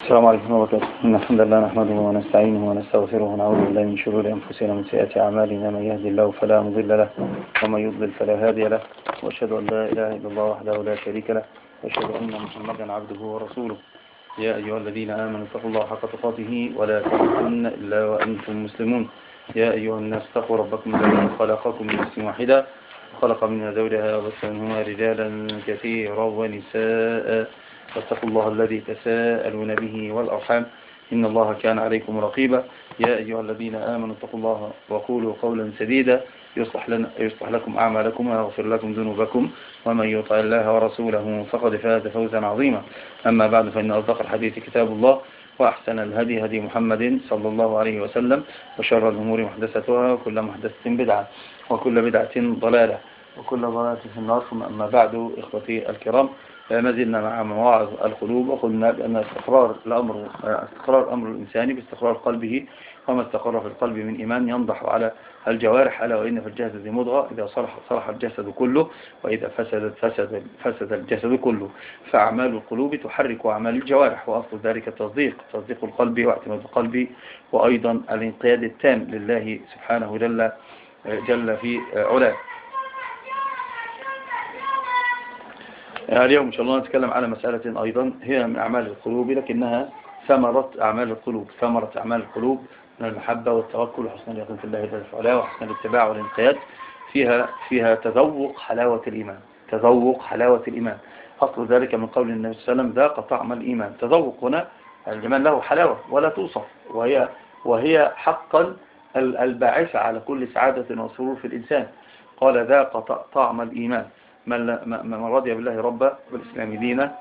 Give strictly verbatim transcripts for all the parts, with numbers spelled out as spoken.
السلام عليكم ورحمة الله وبركاته. إن الحمد لله نحمده ونستعينه ونستغفره ونعوذ بالله من شرور أنفسنا ومن سيئات أعمالنا، من يهدي الله فلا مضل له ومن يضلل فلا هادي له، وأشهد أن لا إله إلا الله وحده لا شريك له، وأشهد أن محمدا عبده ورسوله. يا أيها الذين آمنوا اتقوا الله حق تقاته ولا تموتن إلا وأنتم مسلمون. يا أيها الناس اتقوا ربكم الذي خلقكم من نفس واحدة وخلق منها زوجها وبث منهما رجالا كثيرا ونساء، واتقوا الله الذي تساءلون به والأرحام إن الله كان عليكم رقيبا. يا أيها الذين آمنوا اتقوا الله وقولوا قولا سديدا يصلح لنا يصلح لكم أعمالكم ويغفر لكم ذنوبكم، ومن يطع الله ورسوله فقد فاز فوزا عظيما. أما بعد، فإن أصدق الحديث كتاب الله، وأحسن الهدي هدي محمد صلى الله عليه وسلم، وشر الأمور محدثتها، وكل محدثة بدعة، وكل بدعة ضلالة، وكل ضلالة في النار. ثم أما بعد، إخوتي الكرام، ما زلنا مع مواعظ القلوب، وقلنا بأن استقرار الأمر استقرار الأمر الإنساني باستقرار قلبه، وما استقر في القلب من إيمان ينضح على الجوارح. ألا وإن في الجسد مضغة إذا صلح صلح الجسد كله، وإذا فسدت فسد فسد الجسد كله. فأعمال القلوب تحرك أعمال الجوارح، وأصل ذلك التصديق تصديق القلب واعتماد القلب، وأيضا الانقياد التام لله سبحانه جل جل في علاه. اليوم إن شاء الله نتكلم على مسألة أيضا هي من أعمال القلوب، لكنها ثمرة أعمال القلوب ثمرة أعمال القلوب من المحبة والتوكل وحسن اليقين في الله جل وعلا، وحسن الاتباع والانقياد. فيها فيها تذوق حلاوة الإيمان تذوق حلاوة الإيمان. أصل ذلك من قول النبي صلى الله عليه وسلم: ذاق طعم الإيمان. تذوق هنا الإيمان له حلاوة ولا توصف، وهي وهي حقا الباعثة على كل سعادة وسرور في الإنسان. قال: ذاق طعم الإيمان من رضي بالله ربا وبالإسلام دينا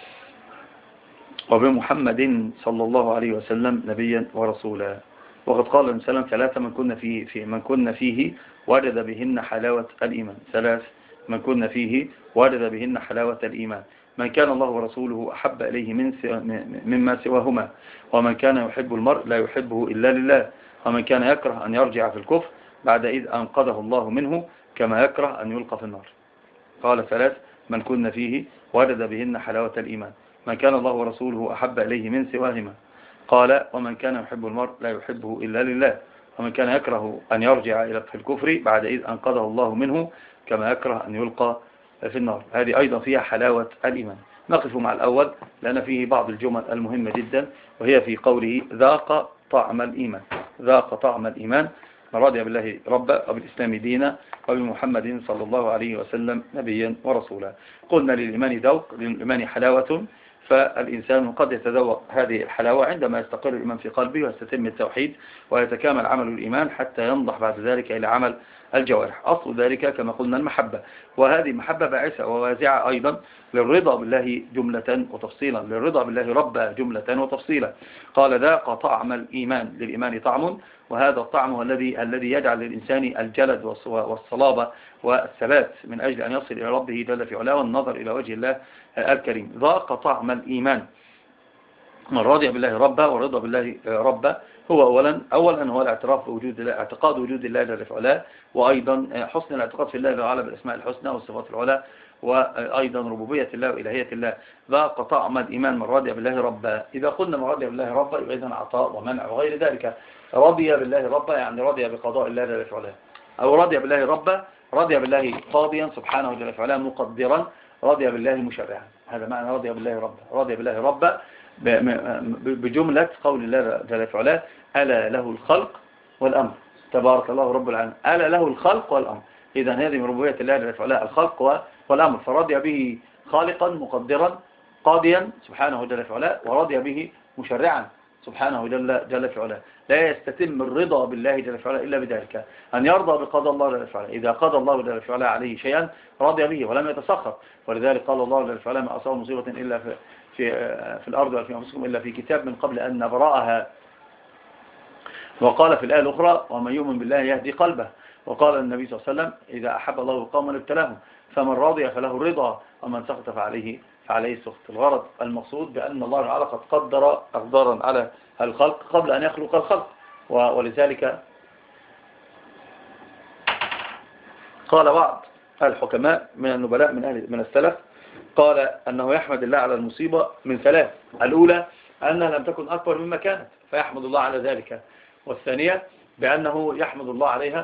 وبمحمد صلى الله عليه وسلم نبيا ورسولا. وقد قال النبي صلى الله عليه وسلم: ثلاثة من كنا فيه في من كنا فيه وجد بهن حلاوة الإيمان. ثلاث من كنا فيه وجد بهن حلاوة الإيمان: من كان الله ورسوله أحب إليه من مما سواهما، ومن كان يحب المرء لا يحبه إلا لله، ومن كان يكره أن يرجع في الكفر بعد إذ أنقذه الله منه، كما يكره أن يلقى في النار. قال: ثلاث من كنا فيه وجد بهن حلاوة الإيمان: من كان الله ورسوله أحب إليه من سواهما. قال: ومن كان يحب المرء لا يحبه إلا لله، ومن كان يكره أن يرجع إلى في الكفر بعد إذ أنقذه الله منه، كما يكره أن يلقى في النار. هذه أيضا فيها حلاوة الإيمان. نقف مع الأول لأن فيه بعض الجمل المهمة جدا، وهي في قوله: ذاق طعم الإيمان. ذاق طعم الإيمان: من رضي بالله ربا وبالإسلام دينا وبمحمد صلى الله عليه وسلم نبيا ورسولا. قلنا للإيمان ذوق، للإيمان حلاوة، فالإنسان قد يتذوق هذه الحلاوة عندما يستقر الإيمان في قلبه ويستتم التوحيد ويتكامل عمل الإيمان حتى ينضح بعد ذلك إلى عمل الجوارح. أصل ذلك كما قلنا المحبة، وهذه محبة باعثة ووازعة أيضا للرضا بالله جملة وتفصيلا، للرضا بالله ربا جملة وتفصيلا. قال: ذاق طعم الإيمان، للإيمان طعم، وهذا الطعم هو الذي الذي يجعل للإنسان الجلد والصلابة والثبات من أجل أن يصل إلى ربه جل في علاه والنظر إلى وجه الله الكريم. ذاق طعم الإيمان: من رضي بالله ربا. ورضا بالله ربا هو أولا أولا هو الاعتراف بوجود الله، اعتقاد وجود الله جل في علاه، وأيضا حسن الاعتقاد في الله تعالى بالأسماء الحسنى والصفات العلى، وأيضا ربوبية الله وإلهية الله. ذاق طعم الإيمان: من رضي بالله ربا. إذا قلنا من رضي بالله ربا يبقى إذن عطاء ومنع وغير ذلك. رضي بالله ربا يعني رضي بقضاء الله جل في علاه، أو رضي بالله ربا رضي بالله قاضيا سبحانه جل في علاه مقدرا، رضي بالله مشرعا. هذا معنى رضي بالله ربا. رضي بالله ربا بجملة قول الله جل في علاه: ألا له الخلق والأمر تبارك الله رب العالمين. ألا له الخلق والأمر. إذن هذه من ربوبية الله جل في علاه الخلق والأمر، فرضي به خالقا مقدرا قاضيا سبحانه جل في علاه، ورضي به مشرعا سبحانه جل جل في علاه. لا يستتم الرضا بالله جل في علاه إلا بذلك، أن يرضى بقضاء الله جل في علاه. إذا قضى الله جل في علاه عليه شيئا رضي به ولم يتسخط. ولذلك قال الله جل في علاه: ما أصاب مصيبة إلا في في في الأرض ولا في أنفسكم إلا في كتاب من قبل أن نبرأها. وقال في الآية الأخرى: ومن يؤمن بالله يهدي قلبه. وقال النبي صلى الله عليه وسلم: إذا أحب الله قوما ابتلاهم، فمن رضي فله الرضا، ومن سخط فعليه فعليه السخط. الغرض المقصود بأن الله تعالى قد قدر أقدارا على الخلق قبل أن يخلق الخلق، ولذلك قال بعض الحكماء من النبلاء من أهل من السلف، قال أنه يحمد الله على المصيبة من ثلاث: الأولى أنها لم تكن أكبر مما كانت فيحمد الله على ذلك. والثانية بأنه يحمد الله عليها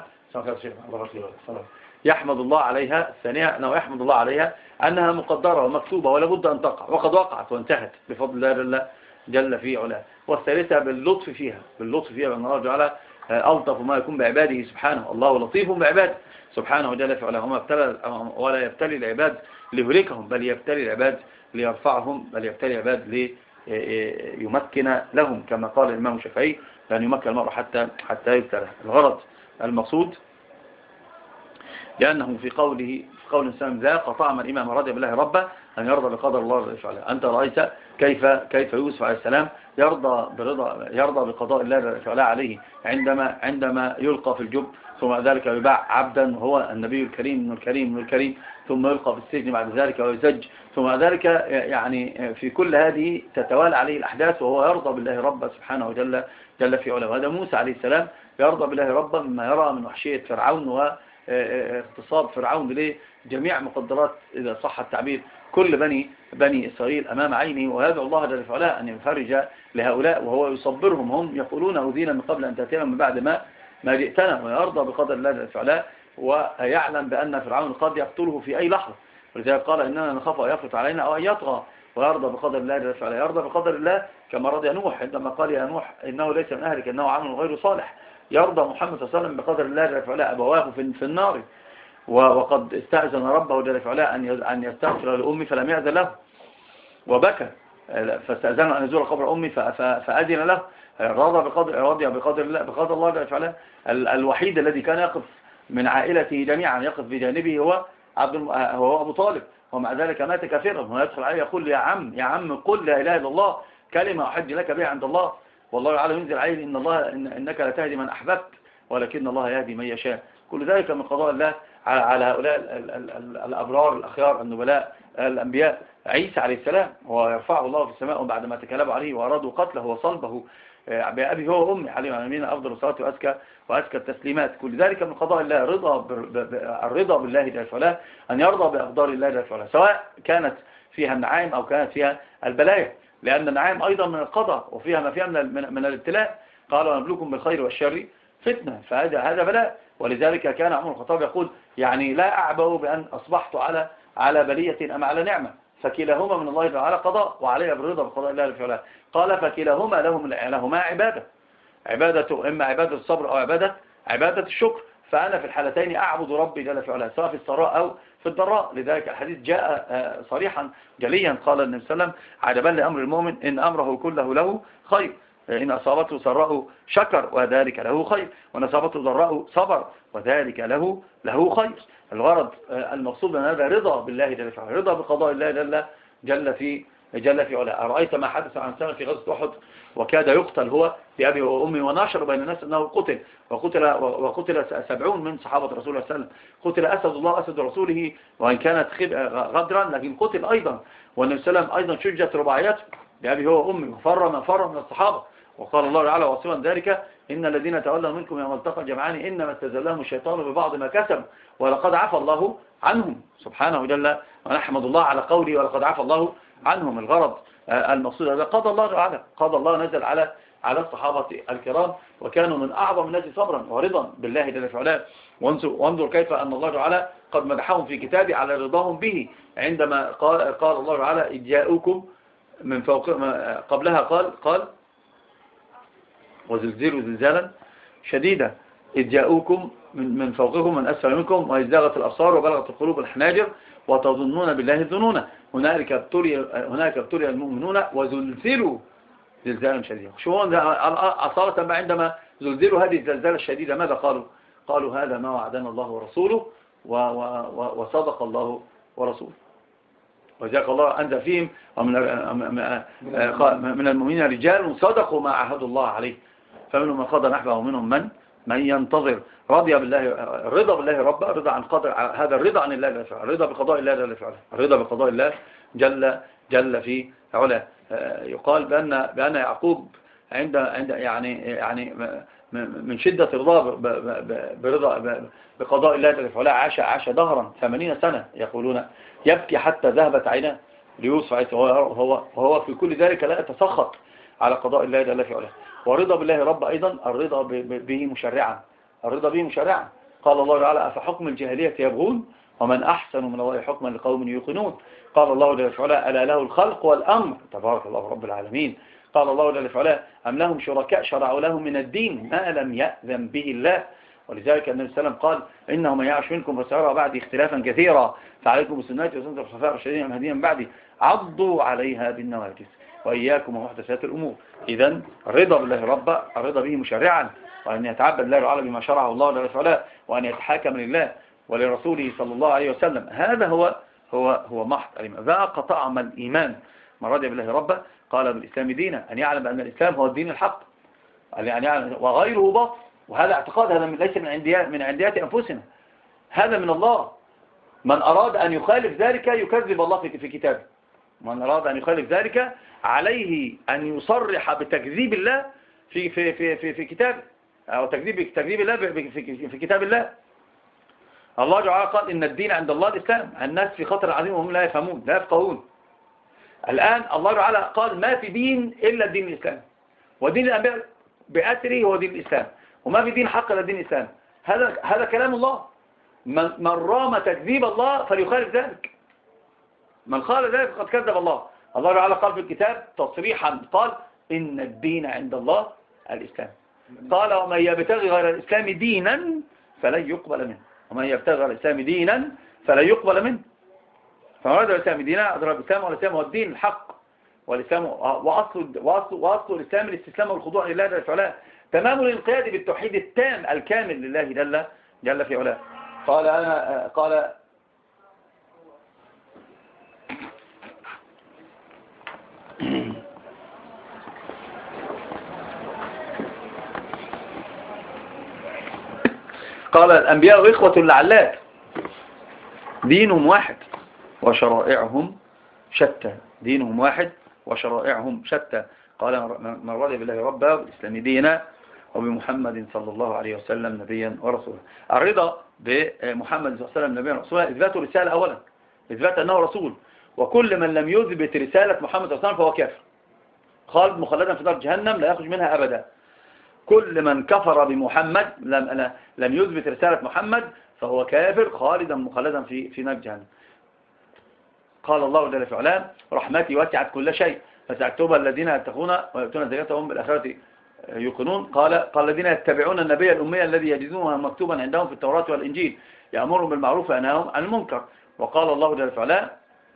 يحمد الله عليها الثانية أنه يحمد الله عليها أنها مقدرة ومكتوبة ولا بد أن تقع، وقد وقعت وانتهت بفضل الله جل, جل في علاه. والثالثة باللطف فيها باللطف فيها بأن الله تعالى ألطف ما يكون بعباده سبحانه. الله لطيف بعباده سبحانه جل في علاه، وما ابتلى ولا يبتلي العباد ليهلكهم، بل يبتلي العباد ليرفعهم، بل يبتلي العباد ليمكن لهم، كما قال الإمام الشافعي لأن يمكن المرء حتى حتى يبتلى. الغرض المقصود لأنه في قوله في قول الإنسان ذا قطع من إمام رضي بالله ربا أن يرضى بقدر الله جل في علاه. أنت رأيت كيف كيف يوسف عليه السلام يرضى برضا يرضى بقضاء الله جل في علاه عليه عندما عندما يلقى في الجب، ثم ذلك يباع عبدا وهو النبي الكريم من الكريم من الكريم، ثم يلقى في السجن بعد ذلك ويزج، ثم ذلك يعني في كل هذه تتوالى عليه الأحداث وهو يرضى بالله ربا سبحانه وجل جل في علاه. وهذا موسى عليه السلام يرضى بالله ربا مما يرى من وحشية فرعون واغتصاب فرعون لجميع مقدرات إذا صح التعبير كل بني بني إسرائيل أمام عينه، ويدعو الله جل في علاه أن يفرج لهؤلاء وهو يصبرهم. هم يقولون أوذينا من قبل أن تأتينا من بعد ما ما جئتنا، ويرضى بقدر الله جل في علاه، ويعلم بأن فرعون قد يقتله في أي لحظة، ولذلك قال إننا نخاف أن يفرط علينا أو أن يطغى، ويرضى بقدر الله جل في علاه. يرضى بقدر الله كما رضي نوح عندما قال يا نوح إنه ليس من أهلك إنه عمل غير صالح. يرضى محمد صلى الله عليه وسلم بقدر الله جل في علاه أبواه في النار، وقد استأذن ربه جل في علاه أن يستغفر لأمي فلم يأذن له، وبكى فاستأذن أن يزور قبر أمي فأذن له. رضى بقدر رضي بقدر الله بقدر الله جل في علاه. الوحيد الذي كان يقف من عائلته جميعا يقف بجانبه هو عبد هو أبو طالب، ومع ذلك مات كافرا، ويدخل عليه يقول يا عم يا عم قل لا إله إلا الله كلمة أحج لك بها عند الله، والله تعالى ينزل عليه إن الله إن إنك لا تهدي من أحببت ولكن الله يهدي من يشاء. كل ذلك من قضاء الله على هؤلاء الأبرار الأخيار النبلاء الأنبياء. عيسى عليه السلام هو يرفعه الله في السماء بعدما تكلموا عليه وأرادوا قتله وصلبه بأبي هو وأمي عليه وعلى نبينا أفضل الصلاة وأزكى وأزكى التسليمات. كل ذلك من قضاء الله رضا الرضا بالله جل وعلا، أن يرضى بأقدار الله جل وعلا سواء كانت فيها النعائم أو كانت فيها البلايا، لأن النعائم أيضا من القضاء وفيها ما فيها من, من الابتلاء. قالوا نبلوكم بالخير والشر فتنة، فهذا هذا بلاء. ولذلك كان عمر الخطاب يقول يعني لا أعبأ بأن أصبحت على على بلية أم على نعمة، فكلاهما من الله تعالى قضاء وعليها بالرضا بقضاء الله تعالى. قال فكلاهما لهم لهما عبادة، عبادة إما عبادة الصبر أو عبادة عبادة الشكر، فأنا في الحالتين أعبد ربي جل في علاه سواء في السراء أو في الضراء. لذلك الحديث جاء صريحا جليا قال النبي صلى الله عليه وسلم عجبا لأمر المؤمن إن أمره كله له خير، إن أصابته سراء شكر وذلك له خير، وإن أصابته ضراء صبر وذلك له له خير. الغرض المقصود من هذا رضا بالله جل في علاه، رضا بقضاء الله جل جل في جل في علاه. أرأيت ما حدث عن سنة في غزوة أحد وكاد يقتل هو بأبي وأمي، ونشر بين الناس أنه قتل وقتل وقتل سبعون من صحابة رسول الله صلى الله عليه وسلم. قتل أسد الله أسد رسوله وإن كانت غدرا لكن قتل أيضا. والنبي صلى الله عليه وسلم أيضا شجت رباعياته بأبي هو وأمي وفر من فر من الصحابة. وقال الله تعالى واصفا ذلك إن الذين تولوا منكم يوم التقى الجمعان إنما استزلهم الشيطان ببعض ما كسب ولقد عفى الله عنهم سبحانه جل. ونحمد الله على قوله ولقد عفى الله عنهم. الغرض المقصود هذا قضى الله تعالى قضى الله نزل على على الصحابة الكرام وكانوا من أعظم الناس صبرا ورضا بالله جل في علاه. وانظر كيف أن الله تعالى قد مدحهم في كتابه على رضاهم به عندما قال, قال الله تعالى إذ جاءوكم من فوق قبلها قال قال وزلزلوا زلزالا شديدا إذ جاءوكم من, من فوقكم من أسفل منكم وإذ زاغت الأبصار وبلغت القلوب الحناجر وتظنون بالله الظنون هنالك ابتلي هناك ابتلي المؤمنون وزلزلوا زلزالا شديدا. شو أصالة عندما زلزلوا هذه الزلزال الشديدة ماذا قالوا؟ قالوا هذا ما وعدنا الله ورسوله وصدق الله ورسوله. وجاء الله أنزل فيهم ومن من المؤمنين رجال صدقوا ما عاهدوا الله عليه فمنهم من قضى نحبه ومنهم من من ينتظر. رضي بالله الرضا بالله ربا رضا عن قدر هذا الرضا عن الله جل في علاه، الرضا بقضاء الله جل في علاه، الرضا بقضاء الله جل جل في علاه. يقال بأن بأن يعقوب عند عند يعني يعني من شدة رضاه برضا بقضاء الله جل في علاه عاش عاش دهرا ثمانين سنة يقولون يبكي حتى ذهبت عيناه ليوسف. هو هو هو في كل ذلك لا يتسخط على قضاء الله جل في علاه. ورضا بالله رب أيضا الرضا به مشرعا، الرضا به مشرعا. قال الله تعالى أفحكم الجاهلية يبغون ومن أحسن من الله حكما لقوم يوقنون. قال الله جل في علاه ألا له الخلق والأمر تبارك الله رب العالمين. قال الله جل في علاه أم لهم شركاء شرعوا لهم من الدين ما لم يأذن به الله. ولذلك النبي صلى الله عليه وسلم قال إنه من يعش منكم فسيرى بعد اختلافا كثيرا فعليكم بسنتي وسنة الخلفاء الراشدين المهديين من بعدي عضوا عليها بالنواجذ وإياكم ومحدثات الأمور. إذن الرضا بالله ربا الرضا به مشرعا، وأن يتعبد الله تعالى بما شرعه الله جل وعلا، وأن يتحاكم لله ولرسوله صلى الله عليه وسلم. هذا هو هو هو محض الإيمان. ذاق طعم الإيمان من رضي بالله ربا قال بالإسلام دينا، أن يعلم أن الإسلام هو الدين الحق أن يعلم وغيره باطل. وهذا اعتقاد، هذا ليس من عنديات من عنديات أنفسنا، هذا من الله. من أراد أن يخالف ذلك يكذب الله في في كتابه. من أراد أن يخالف ذلك عليه أن يصرح بتكذيب الله في في في في, في كتابه، أو تكذيب تكذيب الله في, في, في كتاب الله. الله تعالى قال إن الدين عند الله الإسلام. الناس في خطر عظيم وهم لا يفهمون لا يفقهون. الآن الله تعالى قال ما في دين إلا الدين الإسلام، ودين الأنبياء بأثره هو دين الإسلام، وما في دين حق إلا دين الإسلام. هذا هذا كلام الله. من, من رام تكذيب الله فليخالف ذلك. من قال ذلك فقد كذب الله. الله تعالى قال في الكتاب تصريحا قال إن الدين عند الله الإسلام. قال ومن يبتغي غير الإسلام دينا فلن يقبل منه، ومن يبتغي غير الإسلام دينا فلن يقبل منه. فمراد الإسلام دينا أدرى الإسلام، والإسلام هو الدين الحق، والإسلام وأصل وأصل وأصل الإسلام الاستسلام والخضوع لله جل في علاه، تمام الانقياد بالتوحيد التام الكامل لله جل جل في علاه. قال أنا قال قال الأنبياء إخوة لعلات دينهم واحد وشرائعهم شتى، دينهم واحد وشرائعهم شتى. قال من رضي بالله ربا والإسلام دينا وبمحمد صلى الله عليه وسلم نبيا ورسولا. الرضا بمحمد صلى الله عليه وسلم نبيا ورسولا إثبات رسالة أولا، إثبات أنه رسول، وكل من لم يثبت رسالة محمد صلى الله عليه وسلم فهو كافر خالد مخلدا في نار جهنم لا يخرج منها أبدا. كل من كفر بمحمد لم لم يثبت رسالة محمد فهو كافر خالدا مخلدا في في نار جهنم. قال الله جل في علاه رحمتي وسعت كل شيء فسأكتبها الذين يتقون ويؤتون الزكاة وهم بالآخرة يوقنون. قال قال الذين يتبعون النبي الأمي الذي يجدونه مكتوبا عندهم في التوراة والإنجيل يأمرهم بالمعروف وينهاهم عن المنكر. وقال الله جل في علاه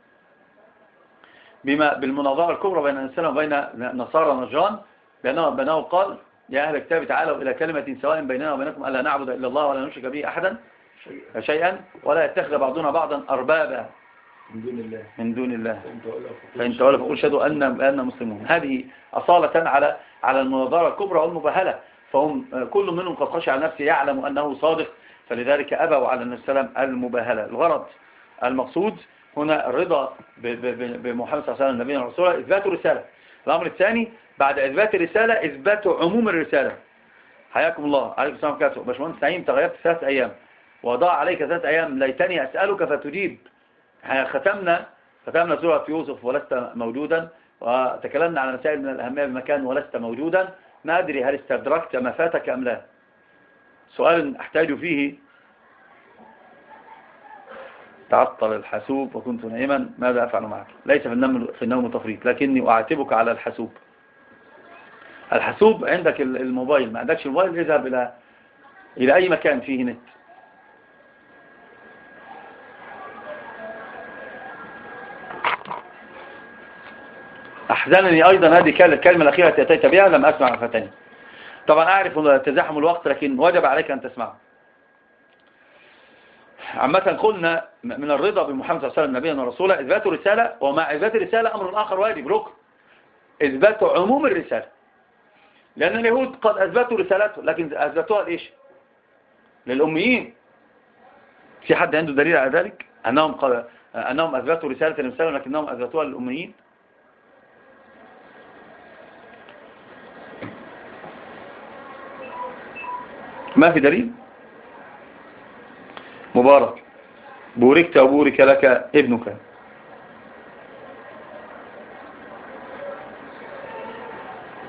بما بالمناظرة الكبرى بين الإسلام وبين نصارى نجران بأنه بأنه قال يا أهل الكتاب تعالوا إلى كلمة سواء بيننا وبينكم ألا نعبد إلا الله ولا نشرك به أحدا شيئا ولا يتخذ بعضنا بعضا أربابا من دون الله من دون الله فإن تولوا فقل شهدوا أن أن مسلمون. هذه أصالة على على المناظرة الكبرى والمباهلة. فهم كل منهم قد خشع نفسه يعلم أنه صادق، فلذلك أبوا على النبي صلى الله عليه وسلم المباهلة. الغرض المقصود هنا الرضا بمحمد صلى الله عليه وسلم نبينا ورسوله إثبات الرسالة. الأمر الثاني بعد إثبات الرسالة إثبات عموم الرسالة. حياكم الله عليكم السلام عليكم. باشمهندس نعيم تغيبت ثلاث أيام وضاع عليك ثلاث أيام ليتني أسألك فتجيب. ختمنا ختمنا سورة يوسف ولست موجودا، وتكلمنا على مسائل من الأهمية بمكان ولست موجودا. ما أدري هل استدركت ما فاتك أم لا. سؤال أحتاج فيه تعطل الحاسوب وكنت نائما ماذا أفعل معك؟ ليس في النوم في النوم تفريط، لكني أعاتبك على الحاسوب. الحاسوب عندك الموبايل، ما عندكش الموبايل اذهب إلى إلى أي مكان فيه نت. أحزنني أيضا هذه الكلمة الأخيرة التي أتيت بها لم أسمع فتاني. طبعا أعرف تزاحم الوقت لكن وجب عليك أن تسمعه. عامة قلنا من الرضا بمحمد صلى الله عليه وسلم نبيا ورسولا إثبات الرسالة، ومع إثبات الرسالة أمر آخر واجب ركن إثبات عموم الرسالة. لأن اليهود قد أثبتوا رسالته لكن أثبتوها لإيش؟ للأميين. في حد عنده دليل على ذلك أنهم قد أنهم أثبتوا رسالة النبي صلى الله عليه وسلم لكنهم أثبتوها للأميين؟ ما في دليل. مبارك بوركت وبورك لك ابنك.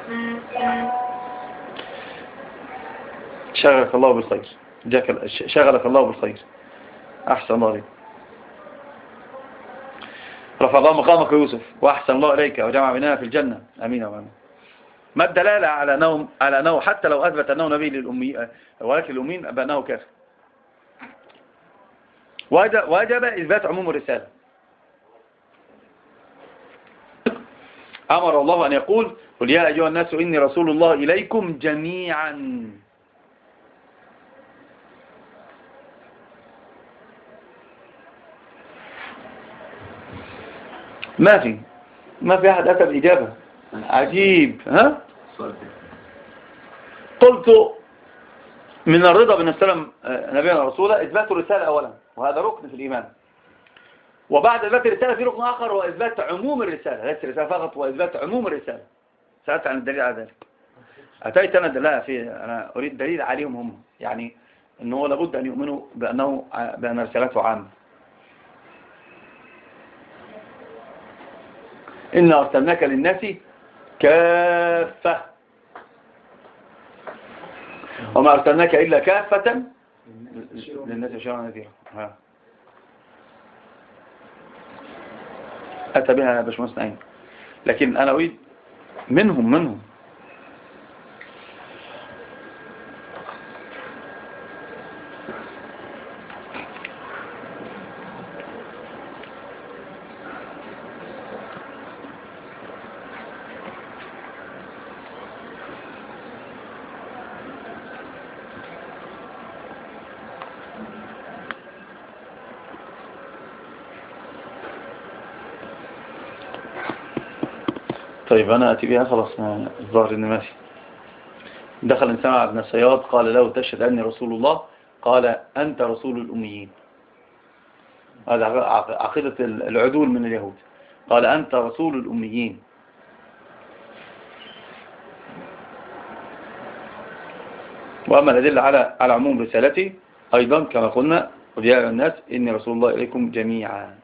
شغلك الله بالخير، شغلك الله بالخير. أحسن الله عليك. رفع الله مقامك يوسف وأحسن الله إليك وجمع بيننا في الجنة. أمين وأمين. ما الدلالة على أنه على أنه حتى لو أثبت أنه نبي للأمي ولكن الأمين بأنه كافر؟ وجب إثبات عموم الرسالة. أمر الله أن يقول قل يا أيها الناس إني رسول الله إليكم جميعا. ما في ما في أحد أتى بإجابة. عجيب. ها قلت من الرضا بأن السلام نبينا رسولا إثبات الرسالة أولا، وهذا ركن في الإيمان. وبعد إثبات الرسالة في ركن آخر هو إثبات عموم الرسالة، ليس الرسالة فقط، وإثبات عموم الرسالة. سألت عن الدليل على ذلك. أتيت أنا لا في أنا أريد دليل عليهم هم، يعني أنه لابد أن يؤمنوا بأنه بأن رسالته عامة. إن أرسلناك للناس كافة وما أرسلناك إلا كافة للناس بشيرا ونذيرا. أتى بها باشمهندس نعيم، لكن أنا أريد منهم منهم طيب أنا أتي بها خلاص. الظاهر إن ماشي. دخل إنسان على ابن الصياد قال له تشهد أني رسول الله؟ قال أنت رسول الأميين. هذا عقيدة العدول من اليهود. قال أنت رسول الأميين. وأما الأدلة على على عموم رسالتي أيضا كما قلنا قل يا أيها الناس إني رسول الله إليكم جميعا.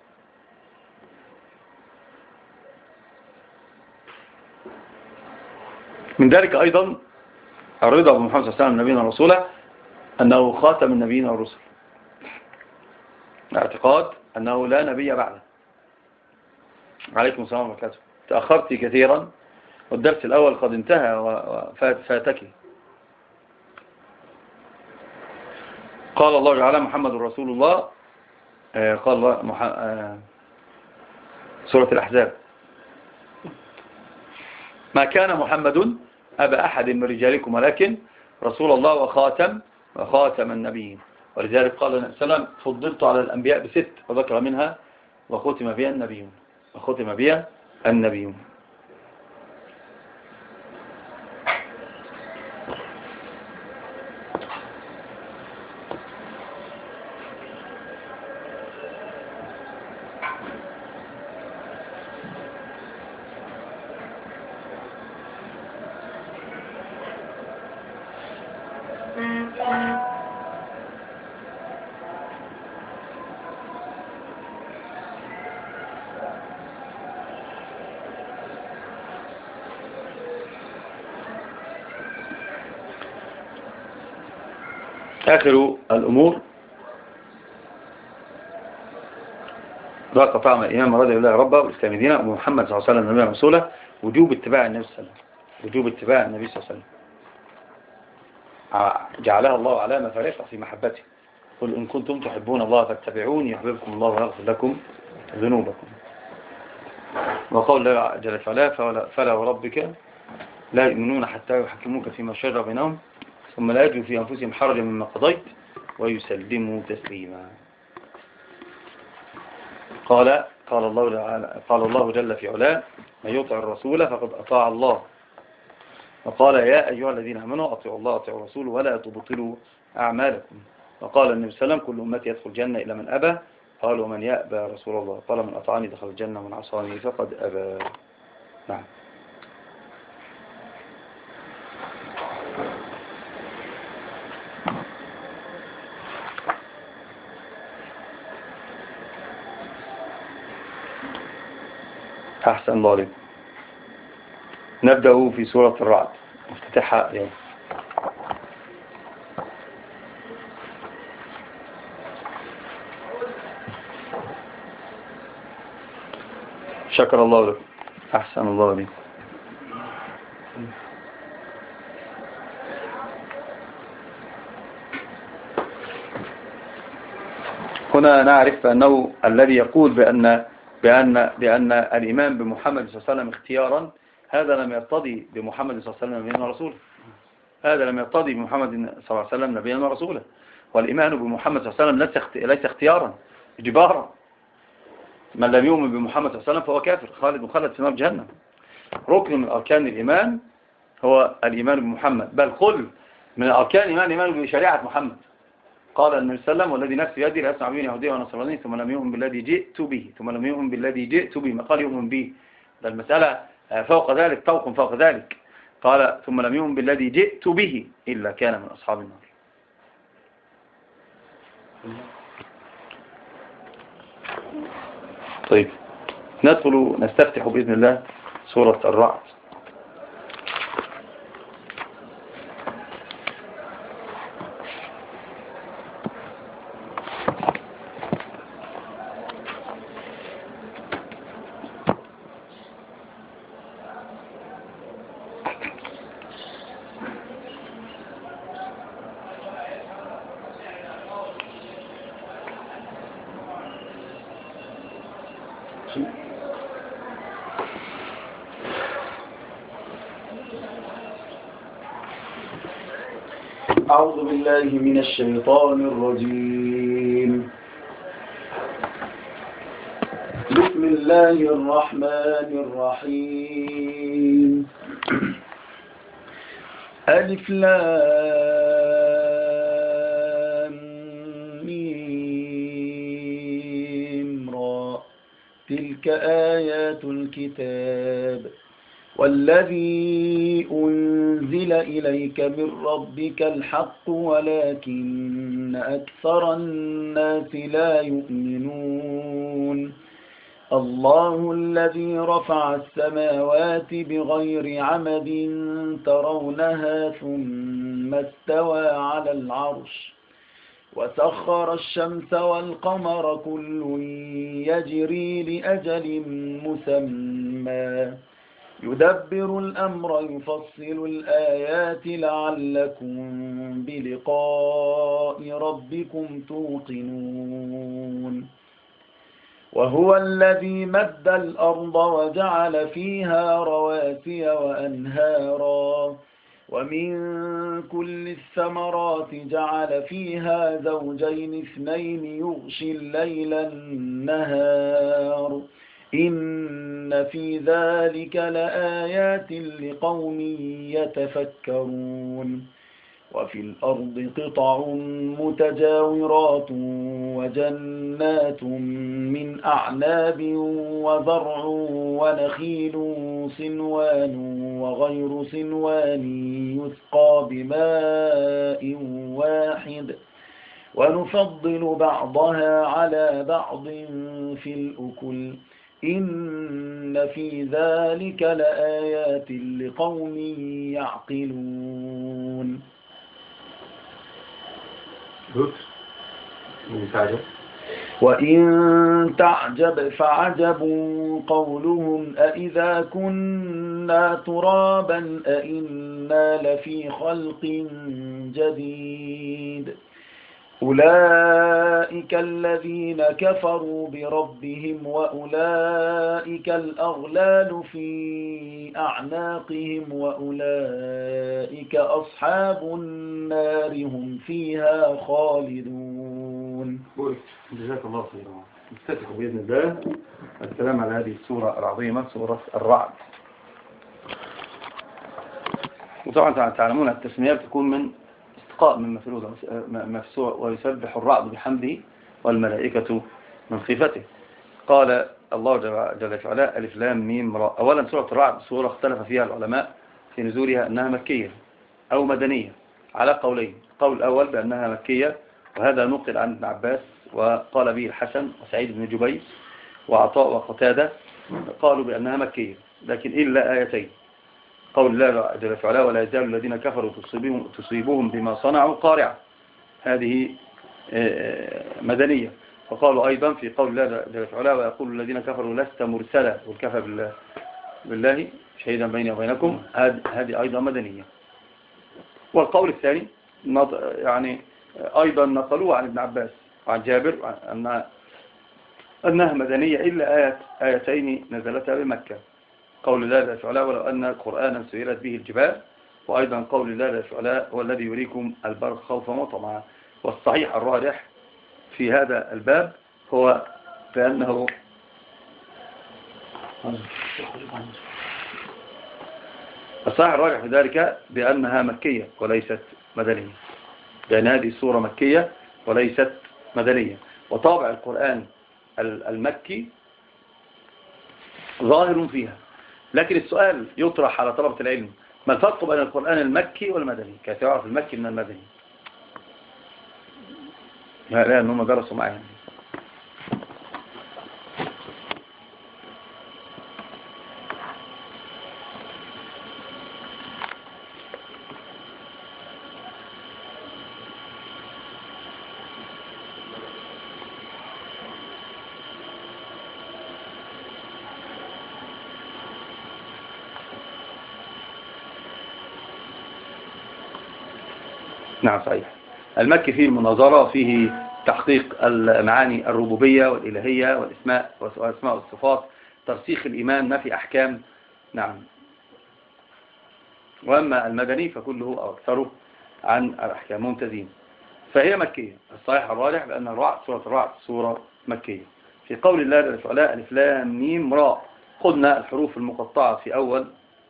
من ذلك أيضا الرضا بمحمد صلى الله عليه وسلم نبينا ورسوله أنه خاتم النبيين والرسل، اعتقاد أنه لا نبي بعده. عليكم السلام ورحمة الله وبركاته. تأخرت كثيرا والدرس الأول قد انتهى وفاتك. قال الله تعالى محمد رسول الله. قال الله مح... سورة الأحزاب ما كان محمد أبا أحد من رجالكم ولكن رسول الله وخاتم وخاتم النبيين. ولذلك قال النبي صلى الله عليه وسلم فضلت على الأنبياء بست وذكر منها وختم بها النبيون وختم بها النبيون. آخر الأمور ذاق طعم الإمام رضي الله ربه والإسلام دينا ومحمد صلى الله عليه وسلم نبينا رسوله وجوب اتباع النبي صلى الله عليه وسلم وجوب اتباع النبي صلى الله عليه وسلم جعلها الله علامة فارقة في محبته. قل إن كنتم تحبون الله فاتبعوني يحببكم الله ويغفر لكم ذنوبكم. وقول الله جل وعلا فلا وربك لا يؤمنون حتى يحكموك فيما شجر بينهم ثم لا يجدوا في أنفسهم حرجا مما قضيت ويسلموا تسليما. قال قال الله قال الله جل في علاه من يطع الرسول فقد أطاع الله. وقال يا أيها الذين آمنوا أطيعوا الله وأطيعوا الرسول ولا تبطلوا أعمالكم. وقال النبي صلى الله عليه وسلم كل أمتي يدخل الجنة إلا من أبى. قال ومن يأبى رسول الله؟ قال من أطاعني دخل الجنة ومن عصاني فقد أبى. نعم. أحسن الله عليكم. نبدأ في سورة الرعد افتتاحها اليوم. شكر الله لكم. أحسن الله لكم. هنا نعرف أنه الذي يقول بأن بأن بأن الإيمان بمحمد صلى الله عليه وسلم اختيارا، هذا لم يرتضي بمحمد صلى الله عليه وسلم نبيا ورسولا. هذا لم يرتضي بمحمد صلى الله عليه وسلم نبيا ورسولا. والإيمان بمحمد صلى الله عليه وسلم ليس اختيارا، إجبارا. من لم يؤمن بمحمد صلى الله عليه وسلم فهو كافر خالد مخلد في نار جهنم. ركن من أركان الإيمان هو الإيمان بمحمد، بل كل من أركان الإيمان الإيمان بشريعة محمد. قال النبي صلى الله عليه وسلم: والذي نفسي بيدي لا يسمع بين يهودي ونصراني ثم لم يؤمن بالذي جئت به ثم لم يؤمن بالذي جئت به. ما قال يؤمن به، ده المسألة فوق ذلك، طوق فوق ذلك. قال: ثم لم يؤمن بالذي جئت به إلا كان من أصحاب النار. طيب، ندخل نستفتح بإذن الله سورة الرعد. أعوذ بالله من الشيطان الرجيم. بسم الله الرحمن الرحيم. ألف لام ميم را، تلك آيات الكتاب والذي أنزل إليك من ربك الحق ولكن أكثر الناس لا يؤمنون. الله الذي رفع السماوات بغير عمد ترونها ثم استوى على العرش وسخر الشمس والقمر كل يجري لأجل مسمى يدبر الأمر يفصل الآيات لعلكم بلقاء ربكم توقنون. وهو الذي مد الأرض وجعل فيها رواسي وأنهارا ومن كل الثمرات جعل فيها زوجين اثنين يغشي الليل النهار إن في ذلك لآيات لقوم يتفكرون. وفي الأرض قطع متجاورات وجنات من أعناب وزرع ونخيل صنوان وغير صنوان يسقى بماء واحد ونفضل بعضها على بعض في الأكل إن في ذلك لآيات لقوم يعقلون. وإن تعجب فعجب قولهم أإذا كنا ترابا أإنا لفي خلق جديد أولئك الذين كفروا بربهم وأولئك الأغلال في أعناقهم وأولئك أصحاب النار هم فيها خالدون. جزاك الله خيرا. نفتتح بإذن الله الكلام على هذه السورة العظيمة، سورة الرعد. وطبعا تعلمون التسميات تكون من مما في مفسوع ويسبح الرعد بحمده والملائكة من خيفته. قال الله جل وعلا: ألف لام ميم را. أولا سورة الرعد سورة اختلف فيها العلماء في نزولها أنها مكية أو مدنية على قولين. قول الأول بأنها مكية، وهذا نقل عن ابن عباس وقال به الحسن وسعيد بن جبير وعطاء وقتادة، قالوا بأنها مكية، لكن إلا آيتين قول الله جل في علاه ولا يزال الذين كفروا تصيبهم, تصيبهم بما صنعوا قارعة، هذه مدنية. وقالوا أيضا في قول الله جل في علاه ويقول الذين كفروا لست مرسلا والكفى بالله, بالله شهيدا بيني وبينكم، هذه أيضا مدنية. والقول الثاني يعني أيضا نقلوه عن ابن عباس وعن جابر أن أنها مدنية إلا آيات آيتين نزلتها بمكة، قول الله جل وعلا ولو أن قرآنا سيرت به الجبال، وأيضا قول الله جل وعلا هو الذي يريكم البرق خوفا وطمعا. والصحيح الراجح في هذا الباب هو بأنه الصحيح الراجح في ذلك بأنها مكية وليست مدنية، لأن هذه سورة مكية وليست مدنية. وطابع القرآن المكي ظاهر فيها، لكن السؤال يطرح على طلبة العلم ما الفرق بين القرآن المكي والمدني؟ كيف يعرف المكي من المدني؟ لا لا أنهم درسوا معي. نعم صحيح. المكي فيه المناظرة، فيه تحقيق المعاني الربوبية والإلهية والإسماء والأسماء والصفات، ترسيخ الإيمان، ما في أحكام. نعم. وأما المدني فكله أو أكثره عن الأحكام ممتازين، فهي مكية. الصحيح الراجح بأن الرعد سورة الرعد سورة مكية. في قول الله جل وعلا ألف لام ميم راء، قلنا الحروف المقطعة في أول.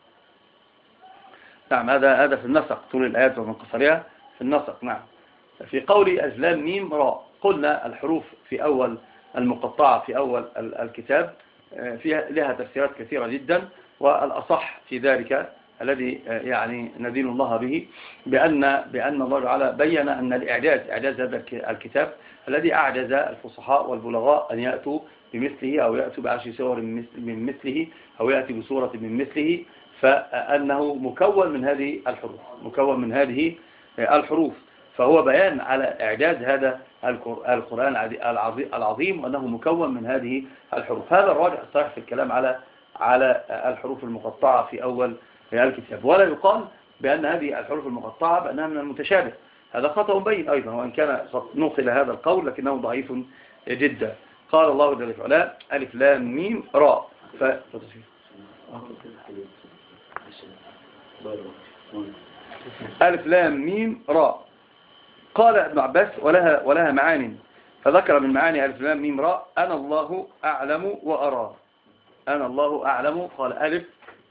نعم هذا هذا في النسق، طول الآيات ومن قصرها في النسق. نعم. في قول ألف لام ميم راء قلنا الحروف في أول المقطعة في أول الكتاب فيها لها تفسيرات كثيرة جدا، والأصح في ذلك الذي يعني ندين الله به بأن بأن الله تعالى بين أن الإعجاز إعجاز هذا الكتاب الذي أعجز الفصحاء والبلغاء أن يأتوا بمثله أو يأتوا بعشر سور من مثله أو يأتي بسورة من مثله، فأنه مكون من هذه الحروف مكون من هذه الحروف فهو بيان على إعجاز هذا القرآن العظيم وأنه مكون من هذه الحروف. هذا الراجح الصحيح في الكلام على على الحروف المقطعة في أول الكتاب، ولا يقال بأن هذه الحروف المقطعة بأنها من المتشابه، هذا خطأ بين أيضا، وإن كان نقل هذا القول لكنه ضعيف جدا. قال الله جل وعلا ألف لام ميم راء. ف... ألف لام ميم راء. قال ابن عباس ولها ولها معاني، فذكر من معاني ألف لام ميم راء أنا الله أعلم وأرى. أنا الله أعلم، قال ألف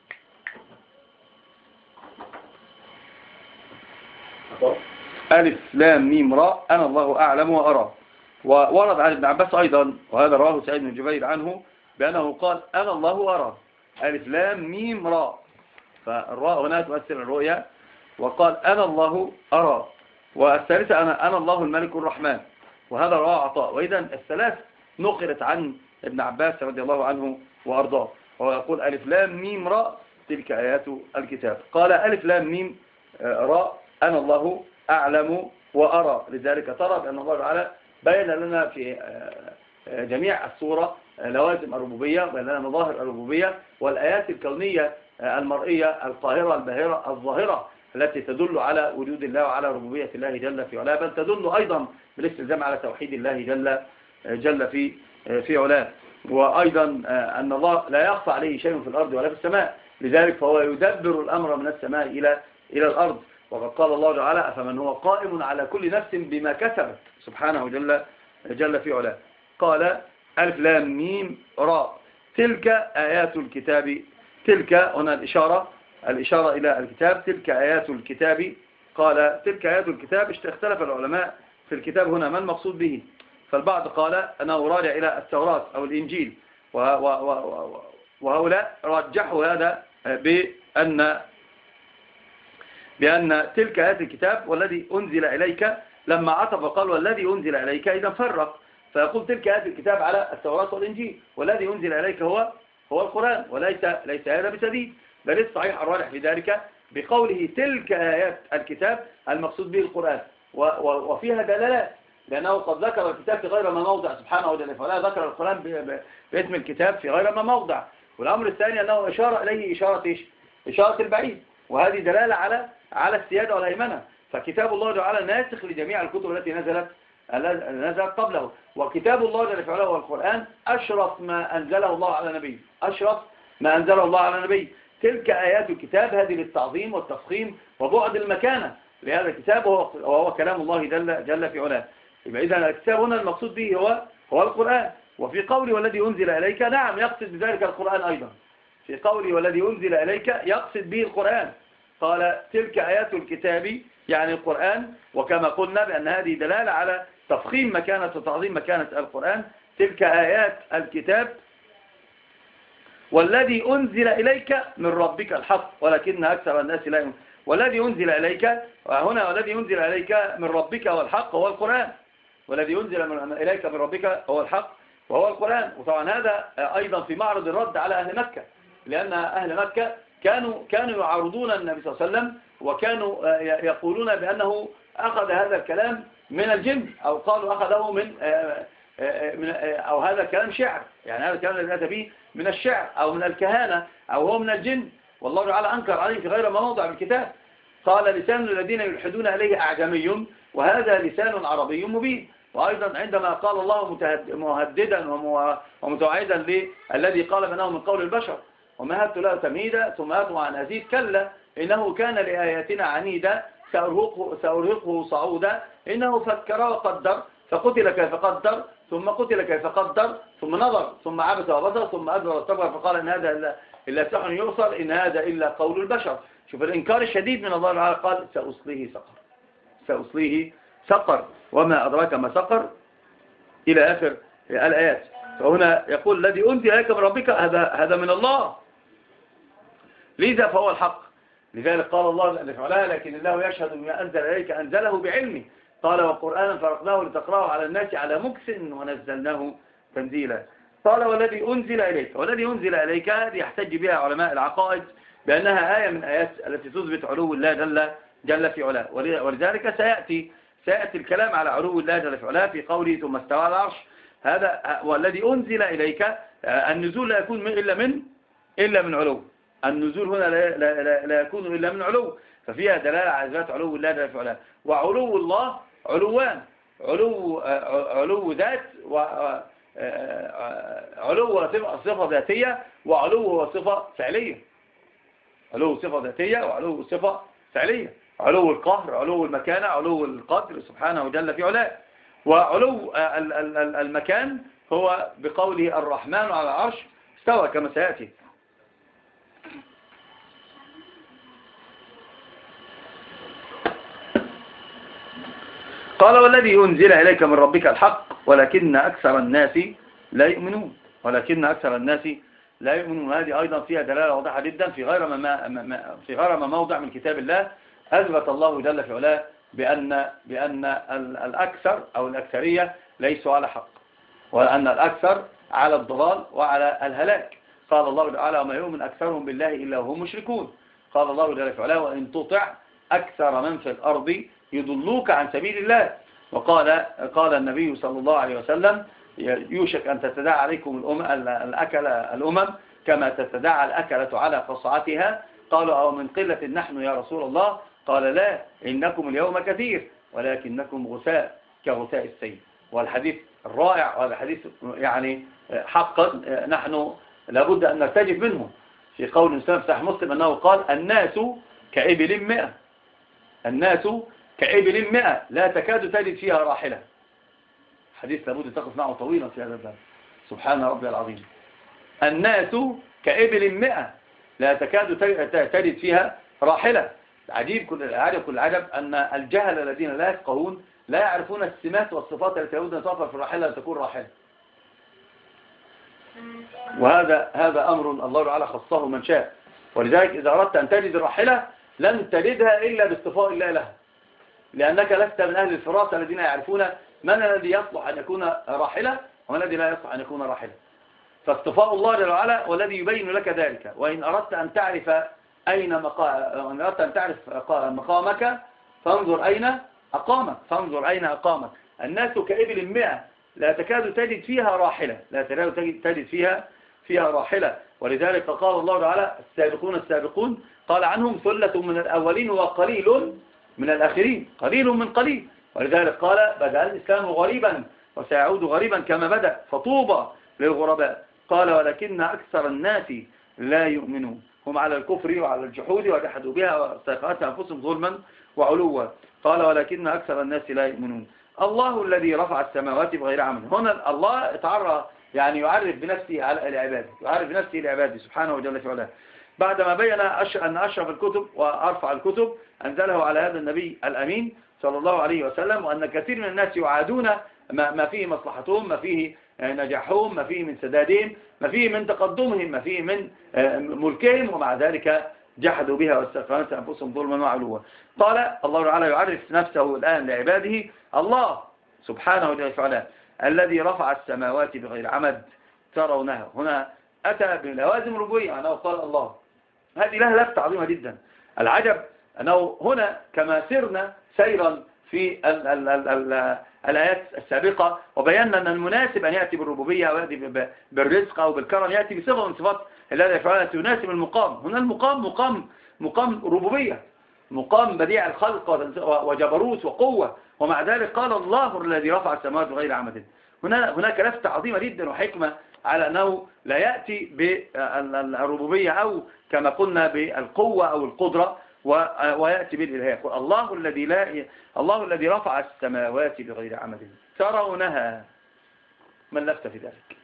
ألف لام ميم راء أنا الله أعلم وأرى. وورد عن ابن عباس أيضا، وهذا رواه سعيد بن جبير عنه بأنه قال أنا الله أرى ألف لام ميم راء، فالراء هنا تؤثر الرؤيا، وقال أنا الله أرى. والثالثة أنا, أنا الله الملك الرحمن، وهذا رواه عطاء. وإذا الثلاث نقلت عن ابن عباس رضي الله عنه وأرضاه، وهو يقول ألف لام ميم راء تلك آيات الكتاب. قال ألف لام ميم راء أنا الله أعلم وأرى، لذلك ترى بأن الله تعالى بين لنا في جميع السورة لوازم الربوبية، بين لنا مظاهر الربوبية والآيات الكونية المرئية القاهرة الباهرة الظاهرة التي تدل على وجود الله وعلى ربوبية الله جل في علاه، بل تدل أيضا بالاستلزام على توحيد الله جل جل في في علاه. وأيضا أن الله لا يخفى عليه شيء في الأرض ولا في السماء، لذلك فهو يدبر الأمر من السماء إلى إلى الأرض. وقد قال الله تعالى أفمن هو قائم على كل نفس بما كسبت سبحانه جل جل في علاه. قال ألف لام ميم راء تلك آيات الكتاب. تلك هنا الإشارة الإشارة إلى الكتاب، تلك آيات الكتاب. قال تلك آيات الكتاب. اختلف العلماء في الكتاب هنا ما المقصود به، فالبعض قال أنه راجع إلى التوراة أو الإنجيل، وهؤلاء رجحوا هذا بأن بأن تلك آيات الكتاب والذي أنزل إليك، لما عطف قال والذي أنزل إليك إذا فرق، فيقول تلك آيات الكتاب على التوراة والإنجيل، والذي أنزل إليك هو هو القرآن، وليس ليس هذا بسديد. بل الصحيح الراجح في ذلك بقوله تلك آيات الكتاب المقصود به القرآن، وفيها دلالات، لأنه قد ذكر الكتاب في غير ما موضع سبحانه وتعالى، فلا ذكر القرآن باسم الكتاب في غير ما موضع. والأمر الثاني أنه إشارة إليه إشارة إيش؟ إشارة البعيد، وهذه دلالة على على السيادة والهيمنة. فكتاب الله تعالى ناسخ لجميع الكتب التي نزلت نزلت قبله، وكتاب الله جل وعلا والقرآن أشرف ما أنزله الله على نبيه، أشرف ما أنزله الله على نبيه. تلك آيات الكتاب هذه للتعظيم والتفخيم وبعد المكانة لهذا الكتاب، وهو, وهو كلام الله جل, جل في علاه. يبقى إذا الكتاب هنا المقصود به هو هو القرآن. وفي قوله والذي أنزل إليك، نعم يقصد بذلك القرآن أيضا. في قوله والذي أنزل إليك يقصد به القرآن. قال تلك آيات الكتاب يعني القرآن، وكما قلنا بأن هذه دلالة على تفخيم مكانة وتعظيم مكانة القرآن. تلك آيات الكتاب والذي أنزل إليك من ربك الحق ولكن أكثر الناس لا يؤمنون. والذي أنزل إليك هنا، والذي أنزل إليك من ربك هو الحق هو القرآن، والذي أنزل من إليك من ربك هو الحق وهو القرآن. وطبعا هذا أيضا في معرض الرد على أهل مكة، لأن أهل مكة كانوا كانوا يعارضون النبي صلى الله عليه وسلم، وكانوا يقولون بأنه أخذ هذا الكلام من الجن، أو قالوا أخذه من من أو هذا الكلام شعر، يعني هذا الكلام الذي أتى به من الشعر أو من الكهانة أو هو من الجن، والله تعالى أنكر عليه في غير ما موضع بالكتاب. قال لسان الذين يلحدون إليه أعجمي وهذا لسان عربي مبين. وأيضا عندما قال الله مهددا ومتوعدا للذي قال بأنه من قول البشر ومهدت له تمهيدا ثم أطمع عن أزيد كلا إنه كان لآياتنا عنيدا سأرهقه, سأرهقه صعودا إنه فكر وقدر فقتل كيف قدر ثم قتل كيف قدر ثم نظر ثم عبس وبصر ثم أدبر واستكبر فقال إن هذا إلا, إلا سحر يرسل إن هذا إلا قول البشر. شوف الإنكار الشديد من الله تعالى، قال سأصليه سقر سأصليه سقر وما أدراك ما سقر إلى آخر الآيات. فهنا يقول الذي أنزل إليك من ربك هذا هذا من الله، لذا فهو الحق. لذلك قال الله لفعلها لكن الله يشهد بما أنزل إليك أنزله بعلمه. قال وقرآنا فرقناه لتقرأه على الناس على مكس ونزلناه تنزيلا. قال والذي أنزل إليك، والذي أنزل إليك هذه يحتج بها علماء العقائد بأنها آية من آيات التي تثبت علو الله جل, جل في علاه. ولذلك سيأتي سيأتي الكلام على علو الله جل في علاه في قوله ثم استوى على العرش. هذا والذي أنزل إليك، النزول لا يكون إلا من إلا من علو. النزول هنا لا, لا, لا, لا يكون إلا من علو، ففيها دلالة على ذات علو الله جل في علاه. وعلو الله علوان، علو علو ذات وعلو صفة ذاتية وعلو صفة فعلية. علو صفة ذاتية وعلو صفة فعلية، علو القهر، علو المكانة، علو القدر سبحانه جل في علاه. وعلو المكان هو بقوله الرحمن على العرش استوى كما سيأتي. قال والذي أنزل إليك من ربك الحق ولكن أكثر الناس لا يؤمنون، ولكن أكثر الناس لا يؤمنون. هذه أيضا فيها دلالة واضحة جدا في غير ما, ما في غير ما موضع من كتاب الله أثبت الله جل في علاه بأن بأن الأكثر أو الأكثرية ليسوا على حق، وأن الأكثر على الضلال وعلى الهلاك. قال الله تعالى وما يؤمن أكثرهم بالله إلا وهم مشركون. قال الله جل في علاه وإن تطع أكثر من في الأرض يضلوك عن سبيل الله. وقال قال النبي صلى الله عليه وسلم يوشك أن تتداعى عليكم الأكل الأمم كما تتداعى الأكلة على قصعتها. قالوا أو من قلة نحن يا رسول الله؟ قال لا إنكم اليوم كثير ولكنكم غثاء كغثاء السيل. والحديث الرائع، وهذا حديث يعني حقا نحن لابد أن نرتجف منه. في قول الإنسان في صحيح مسلم أنه قال الناس كإبل مئة، الناس كإبل مئة لا تكاد تجد فيها راحلة. حديث لابد تقف معه طويلا في هذا الباب. سبحان ربي العظيم. الناس كإبل مئة لا تكاد تجد فيها راحلة. عجيب كل العجب كل العجب أن الجهل الذين لا يفقهون لا يعرفون السمات والصفات التي لابد أن توفر في الراحلة لتكون راحلة. وهذا هذا أمر الله تعالى خصه من شاء. ولذلك إذا أردت أن تجد الراحلة لن تجدها إلا باصطفاء الله لها، لأنك لست من أهل الفراسة الذين يعرفون من الذي يصلح أن يكون راحلة ومن الذي لا يصلح أن يكون راحلة. فاصطفاء الله جل وعلا والذي يبين لك ذلك. وإن أردت أن تعرف أين مقام، إن أردت أن تعرف مقامك فانظر أين أقامك، فانظر أين أقامك. الناس كإبل المئة لا تكاد تجد فيها راحلة، لا تكاد تجد فيها فيها راحلة. ولذلك قال الله تعالى السابقون السابقون قال عنهم ثلة من الأولين وقليل من الآخرين، قليل من قليل. ولذلك قال بدأ الإسلام غريبا وسيعود غريبا كما بدأ، فطوبى للغرباء. قال ولكن أكثر الناس لا يؤمنون، هم على الكفر وعلى الجحود وجحدوا بها واستيقنتها أنفسهم ظلما وعلوا. قال ولكن أكثر الناس لا يؤمنون. الله الذي رفع السماوات بغير عمد، هنا الله اتعرى يعني يعرف بنفسه على العباد، يعرف بنفسه لعباده سبحانه وجل في علاه، بعدما بين أن أشرف الكتب وأرفع الكتب أنزله على هذا النبي الأمين صلى الله عليه وسلم، وأن كثير من الناس يعادون ما فيه مصلحتهم، ما فيه نجاحهم، ما فيه من سدادهم، ما فيه من تقدمهم، ما فيه من ملكهم، ومع ذلك جحدوا بها واستيقنتها أنفسهم ظلما وعلوا. قال الله تعالى يعرف نفسه الآن لعباده، الله سبحانه وتعالى الذي رفع السماوات بغير عمد ترونها. هنا أتى بلوازم ربوية أنه قال الله، هذه لها لفتة عظيمة جدا. العجب أنه هنا كما سرنا سيرا في ال ال ال ال الآيات السابقة وبينا أن المناسب أن يأتي بالربوبية أو يأتي بالرزق أو بالكرم، يأتي بصفة من صفات الذي يفعلها تناسب المقام. هنا المقام مقام مقام ربوبية، مقام بديع الخلق وجبروت وقوة، ومع ذلك قال الله الذي رفع السماوات بغير عمد. هنا هناك لفتة عظيمة جدا وحكمة على أنه لا يأتي بالربوبية أو كما قلنا بالقوة أو القدرة ويأتي بالإلهاء. الله الذي لا الله الذي رفع السماوات بغير عمد ترونها، ما اللفتة في ذلك؟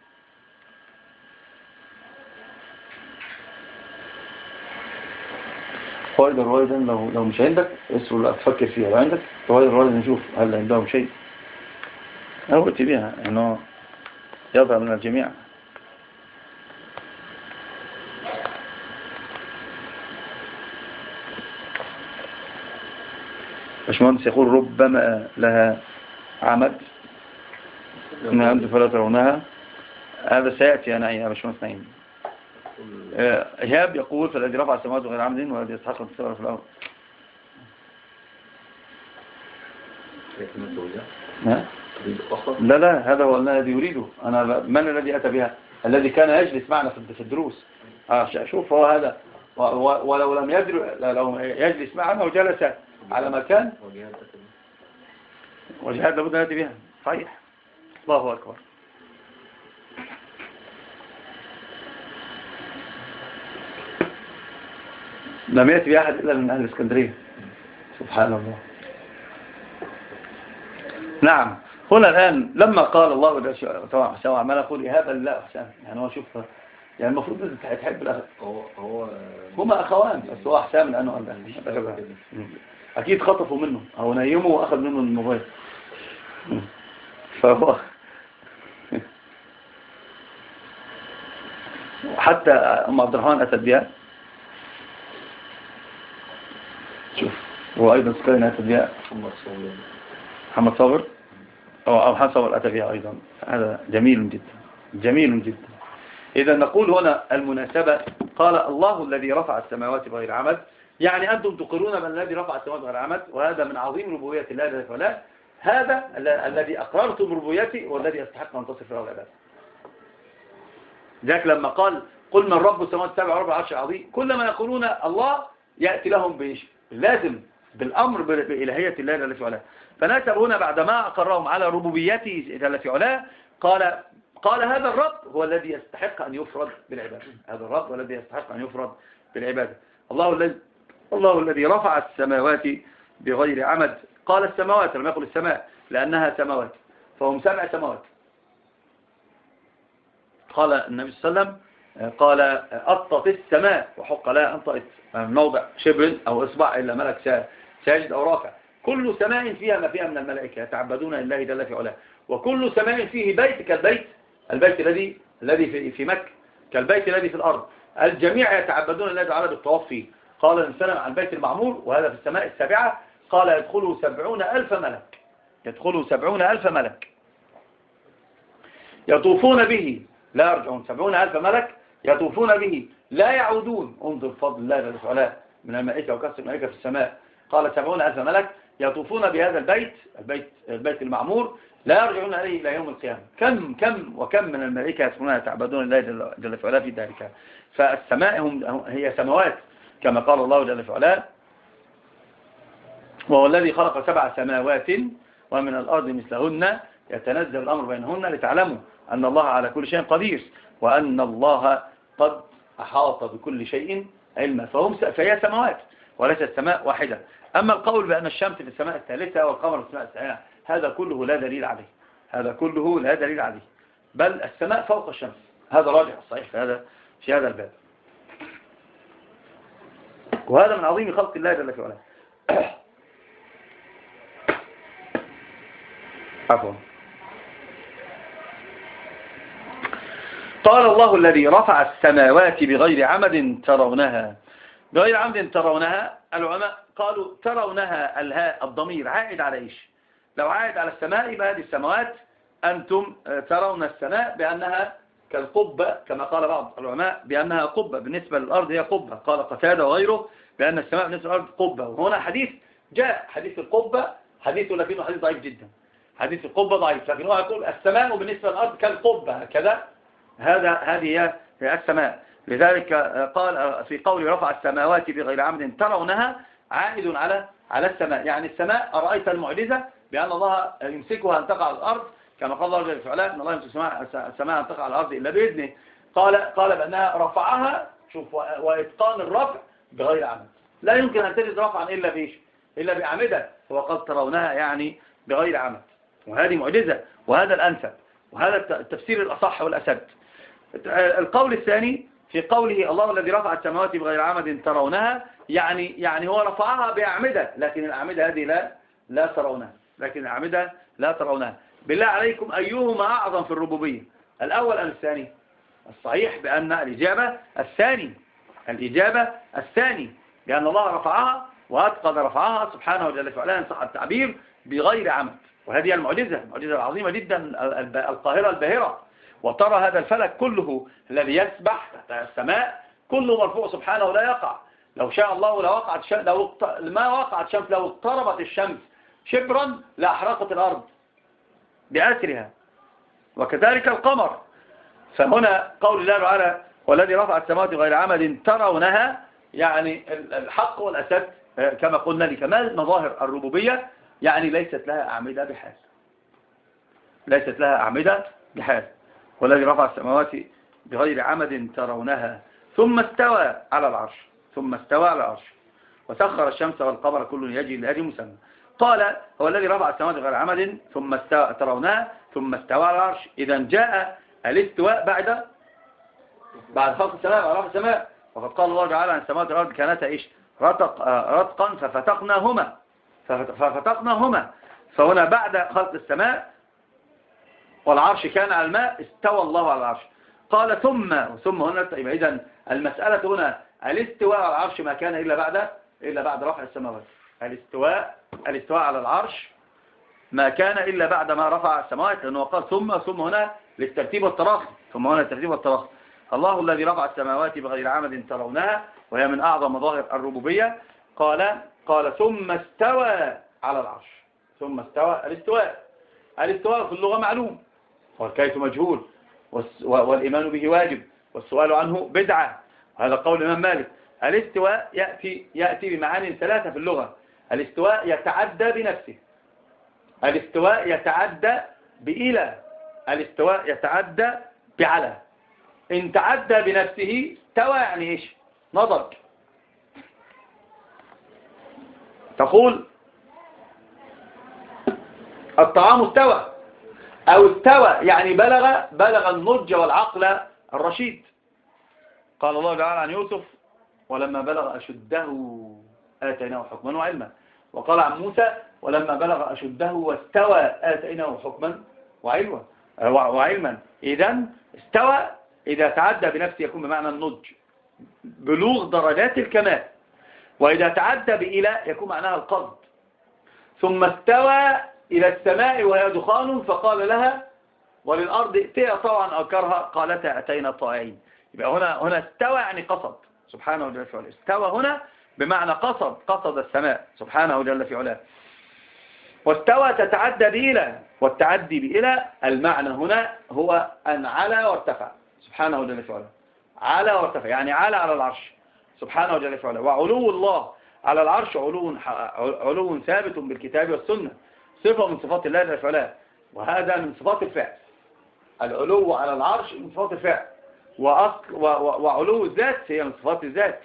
فوائد الروائد لو لو مش عندك اسأل تفكر فيها، لو عندك فوائد الروائد نشوف هل عندهم شيء أو اتي بها أنه يظهر من الجميع. باشمهندس يقول ربما لها عمد إنها أنت فلا ترونها، هذا سيأتي أنا يا باشمهندس نعيم. إيهاب يقول فالذي رفع السماوات بغير عمد والذي يستحق التساوي في الأرض. لا لا هذا هو الذي يريده أنا. من الذي أتى بها؟ الذي كان يجلس معنا في الدروس. شوف هو هذا، ولو لم يدر لو يجلس معنا وجلس على مكان وجهاد لابد أن يأتي بها. صحيح، الله أكبر. لم يأتي بأحد إلا من أهل الإسكندرية، سبحان الله. نعم، هنا الآن لما قال الله طبعا حسام عمال أقول هذا لا حسام، يعني هو شوف يعني المفروض أنت تحب الأخ هو هو هما أخوان، بس هو حسام لأنه أكيد خطفوا منه أو نيمه وأخذ منه الموبايل، فهو حتى أم عبد الرحمن أتت بها. شوف هو أيضا سكرين أتت بها محمد صابر أو محمد صابر أتى بها أيضا. هذا جميل جدا جميل جدا. إذا نقول هنا المناسبة قال الله الذي رفع السماوات بغير عمد، يعني أنتم تقرون بأن الذي رفع السماوات بغير عمد، وهذا من عظيم ربوبية الله جل وعلا. هذا الذي أقررتم ربوبيته والذي يستحق أن تصف له العبادة. ذاك لما قال قل من رب السماوات السبع ورب العرش العظيم، كل ما يقولون الله يأتي لهم بشيء لازم بالأمر بإلهية الله جل وعلا. فناسب هنا بعدما أقرهم على ربوبيته جل وعلا قال قال هذا الرب هو الذي يستحق أن يفرد بالعبادة. هذا الرب هو الذي يستحق أن يفرد بالعبادة. الله الذي الله الذي رفع السماوات بغير عمد. قال السماوات، لم يقل السماء لأنها سماوات، فهم سبع سماوات. قال النبي صلى الله عليه وسلم قال أطت السماء وحق لها أن طئت، موضع شبر أو إصبع إلا ملك ساجد أو رافع. كل سماء فيها ما فيها من الملائكة يتعبدون لله جل في علاه، وكل سماء فيه بيت كالبيت البيت الذي الذي في في مكة، كالبيت الذي في الأرض. الجميع يتعبدون لله تعالى بالطواف فيه. قال النبي صلى الله عليه وسلم عن البيت المعمور وهذا في السماء السابعة قال يدخلوا سبعون ألف ملك، يدخلوا سبعون ألف ملك يطوفون به لا يرجعون. سبعون ألف ملك يطوفون به لا يعودون. انظر فضل الله جل وعلا من الملائكة وكثرة الملائكة في السماء. قال سبعون ألف ملك يطوفون بهذا البيت البيت البيت المعمور لا يرجعون إليه إلى يوم القيامة. كم كم وكم من الملائكة يسمون يتعبدون الله جل وعلا في ذلك. فالسماء هم هي سماوات كما قال الله جل وعلا وهو الذي خلق سبع سماوات ومن الأرض مثلهن يتنزل الأمر بينهن لتعلموا أن الله على كل شيء قدير وأن الله قد أحاط بكل شيء علما. فهم فهي سماوات وليست سماء واحدة. أما القول بأن الشمس في السماء الثالثة والقمر في السماء الثانية هذا كله لا دليل عليه. هذا كله لا دليل عليه، بل السماء فوق الشمس. هذا راجح الصحيح في هذا في هذا الباب. وهذا من عظيم خلق الله جل وعلا. عفوا. قال الله الذي رفع السماوات بغير عمد ترونها. بغير عمد ترونها، العلماء قالوا ترونها الهاء الضمير عائد على ايش؟ لو عائد على السماء يبقى هذه السماوات أنتم ترون السماء بأنها كالقبة كما قال بعض العلماء بأنها قبة، بالنسبة للأرض هي قبة. قال قتادة وغيره بأن السماء بالنسبة للأرض قبة. وهنا حديث جاء حديث القبة حديث لكنه حديث ضعيف جدا. حديث القبة ضعيف، لكن هو يقول السماء بالنسبة للأرض كالقبة هكذا. هذا هذه هي السماء. لذلك قال في قول رفع السماوات بغير عمد ترونها عائد على على السماء، يعني السماء أرأيت المعجزة بأن الله يمسكها أن تقع على الأرض كما قال الله جل وعلا أن الله يمسك السماء أن تقع على الأرض إلا بإذنه. قال قال بأنها رفعها، شوف، وإتقان الرفع بغير عمد. لا يمكن أن تجد رفعا إلا بإيش؟ إلا بعمدة. هو قال ترونها يعني بغير عمد، وهذه معجزة، وهذا الأنسب، وهذا التفسير الأصح والأسد. القول الثاني في قوله الله الذي رفع السماوات بغير عمد ترونها، يعني يعني هو رفعها بأعمدة، لكن الأعمدة هذه لا لا ترونها، لكن الأعمدة لا ترونها. بالله عليكم أيهما أعظم في الربوبية، الأول أم الثاني؟ الصحيح بأن الإجابة الثاني، الإجابة الثاني، لأن الله رفعها وأتقن رفعها سبحانه وجل وعلا إن صح التعبير بغير عمد. وهذه المعجزة، المعجزة العظيمة جدا القاهرة الباهرة. وترى هذا الفلك كله الذي يسبح تحت السماء كله مرفوع سبحانه ولا يقع. لو شاء الله لو وقعت شمس، لو ما وقعت شمس، لو اقتربت الشمس شبرا لأحرقت الأرض بأسرها، وكذلك القمر. فهنا قول الله تعالى والذي رفع السماوات غير عمد ترونها، يعني الحق والأسد كما قلنا لكمال مظاهر الربوبية، يعني ليست لها أعمدة بحال، ليست لها أعمدة بحال. والذي رفع السماوات بغير عمد ترونها ثم استوى على العرش، ثم استوى على العرش وسخر الشمس والقمر كل يجري لأجل مسمى. قال هو الذي رفع السماوات بغير عمد ثم استوى ترونها ثم استوى على العرش. إذا جاء الاستواء بعد بعد خلق السماء ورفع السماء. وقد قال الله تعالى عن السماوات والأرض كانتا ايش؟ رتق رتقا ففتقناهما ففتقناهما. فهنا بعد خلق السماء والعرش كان على الماء استوى الله على العرش. قال ثم ثم هنا يبقى إذن المسألة هنا الاستواء على العرش ما كان إلا بعد إلا بعد رفع السماوات. الاستواء الاستواء على العرش ما كان إلا بعد ما رفع السماوات، لأنه قال ثم ثم هنا للترتيب والتراخي، ثم هنا الترتيب والتراخي. الله الذي رفع السماوات بغير عمد ترونها، وهي من أعظم مظاهر الربوبية. قال قال ثم استوى على العرش. ثم استوى الاستواء الاستواء في اللغة معلوم، والكيف مجهول، والإيمان به واجب، والسؤال عنه بدعة. هذا قول الإمام مالك. الاستواء يأتي يأتي بمعاني ثلاثة في اللغة. الاستواء يتعدى بنفسه، الاستواء يتعدى بإلى، الاستواء يتعدى بعلى. إن تعدى بنفسه استوى يعني إيش؟ نضج. تقول الطعام استوى، أو استوى يعني بلغ بلغ النضج والعقل الرشيد. قال الله تعالى عن يوسف ولما بلغ أشده آتيناه حكما وعلما. وقال عن موسى ولما بلغ أشده واستوى آتيناه حكما وعلما وعلما. إذن استوى إذا تعدى بنفسه يكون بمعنى النضج، بلوغ درجات الكمال. وإذا تعدى بإلى يكون معناها القصد. ثم استوى إلى السماء وهي دخان فقال لها وللأرض ائتيا طوعا أو كرها قالتا أتينا طائعين. يبقى هنا هنا استوى يعني قصد سبحانه جل في علاه. استوى هنا بمعنى قصد قصد السماء سبحانه جل في علاه. واستوى تتعدى بإلى، والتعدي بإلى المعنى هنا هو أن على وارتفع سبحانه جل في علاه. على وارتفع يعني على على العرش سبحانه جل في علاه. وعلو الله على العرش علو علو ثابت بالكتاب والسنة، صفة من صفات الله جل في علاه، وهذا من صفات الفعل. العلو على العرش من صفات الفعل، وعلو الذات هي من صفات الذات.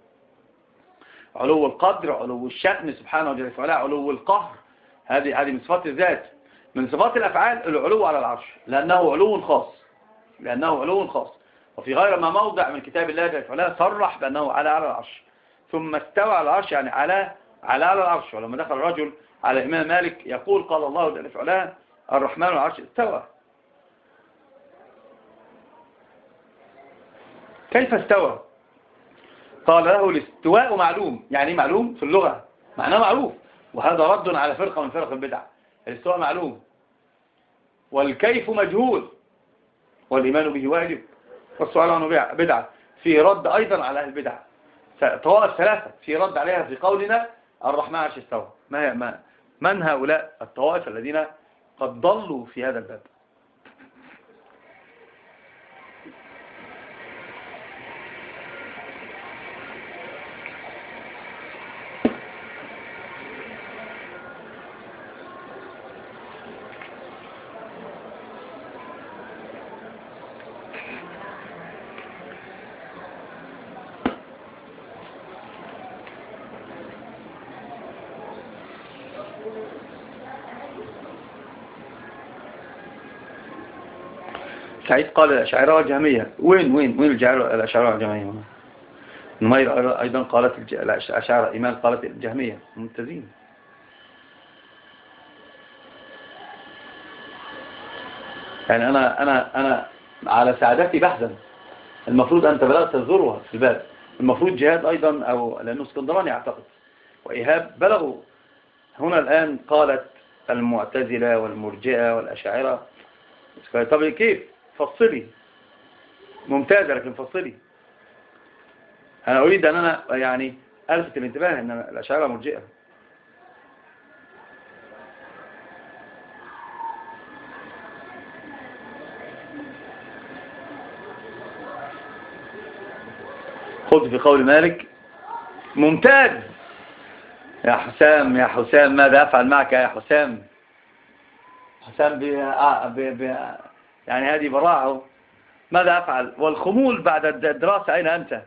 علو القدر، علو الشأن سبحانه جل في علاه، علو القهر، هذه هذه من صفات الذات. من صفات الأفعال العلو على العرش، لأنه علو خاص، لأنه علو خاص. وفي غير ما موضع من كتاب الله جل في علاه صرح بأنه على على العرش. ثم استوى على العرش يعني على على على العرش. ولما دخل الرجل على الإمام مالك يقول قال الله جل في علاه الرحمن على العرش استوى. كيف استوى؟ قال له الاستواء معلوم. يعني معلوم في اللغة معناه معروف، وهذا رد على فرقة من فرق البدع. الاستواء معلوم والكيف مجهول والإيمان به واجب، والسؤال عنه بدعة. في رد أيضا على أهل البدع، طوائف ثلاثة في رد عليها في قولنا الرحمن على العرش استوى. ما هي ما من هؤلاء الطوائف الذين قد ضلوا في هذا الباب؟ سعيد قال الأشاعرة والجهمية. وين وين وين الأشاعرة والجهمية؟ نمير أيضا قالت الأشاعرة. إيمان قالت الجهمية. ممتازين. يعني أنا أنا أنا على سعادتي بحزن. المفروض أنت بلغت الذروة في الباب. المفروض جهاد أيضا، أو لأنه اسكندراني أعتقد وإيهاب بلغوا هنا الآن. قالت المعتزلة والمرجئة والأشاعرة. طب كيف؟ فصلي. ممتازة لكن فصلي. أنا أريد أن أنا يعني ألفت الانتباه أن الأشاعرة مرجئة. خذ في قول مالك. ممتاز يا حسام. يا حسام ماذا أفعل معك يا حسام؟ حسام بي... آه بي... بي... يعني هذه براعة. ماذا أفعل؟ والخمول بعد الدراسة أين أنت؟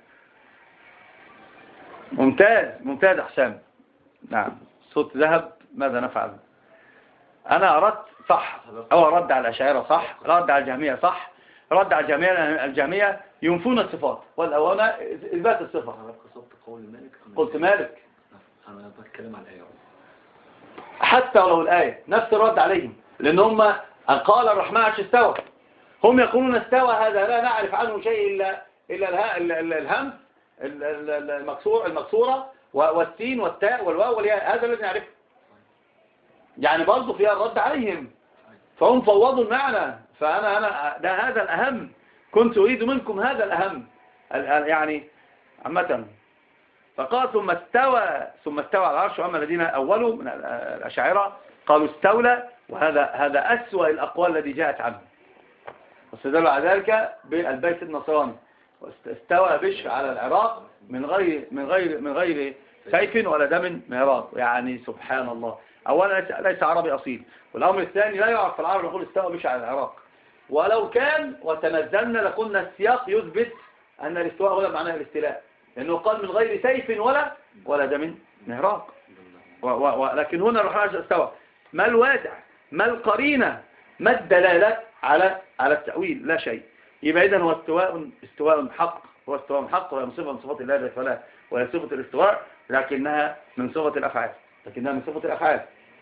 ممتاز ممتاز حسام. نعم صوت ذهب. ماذا نفعل؟ أنا أردت صح، أو رد على الأشاعرة صح، رد على الجهمية صح، رد على الجهمية. الجهمية ينفون الصفات والأولى إثبات الصفة. قلت مالك. أنا بتكلم عن الآية. حتى ولو الآية نفس الرد عليهم، لأن هم قال الرحمن عرش استوى. هم يقولون استوى، هذا لا نعرف عنه شيء إلا إلا الهم المكسور المكسورة والسين والتاء والواو والياء، هذا الذي نعرفه. يعني برضه فيها الرد عليهم، فهم فوضوا المعنى. فأنا أنا ده هذا الأهم، كنت أريد منكم هذا الأهم يعني عامة. فقال ثم استوى ثم استوى على العرش. وأما الذين أولوا من الأشاعرة قالوا استولى، وهذا هذا أسوأ الأقوال التي جاءت عنه. واستدلوا على ذلك بالبيت النصراني. واستوى بشر على العراق من غير من غير من غير سيف ولا دم مهراق. يعني سبحان الله. أولا ليس عربي أصيل، والأمر الثاني لا يعرف في العرب نقول استوى بشر على العراق. ولو كان وتنزلنا لقلنا السياق يثبت أن الاستواء هو معناه الاستيلاء، لأنه قال من غير سيف ولا ولا دم مهراق. ولكن هنا الرحمن استوى. ما الوادع؟ ما القرينة؟ ما الدلالة على على التأويل؟ لا شيء. يبقى إذن هو استواء استواء حق، هو استواء حق، وهي صفة من صفات الله جل وعلا، وهي صفة الاستواء، لكنها من صفة الأفعال، لكنها من صفة الأفعال.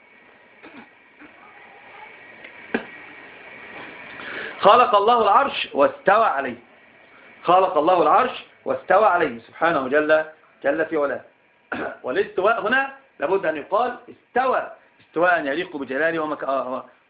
خلق الله العرش واستوى عليه. خلق الله العرش واستوى عليه سبحانه جل جل في علاه. والاستواء هنا لابد أن يقال استوى استواء يليق بجلاله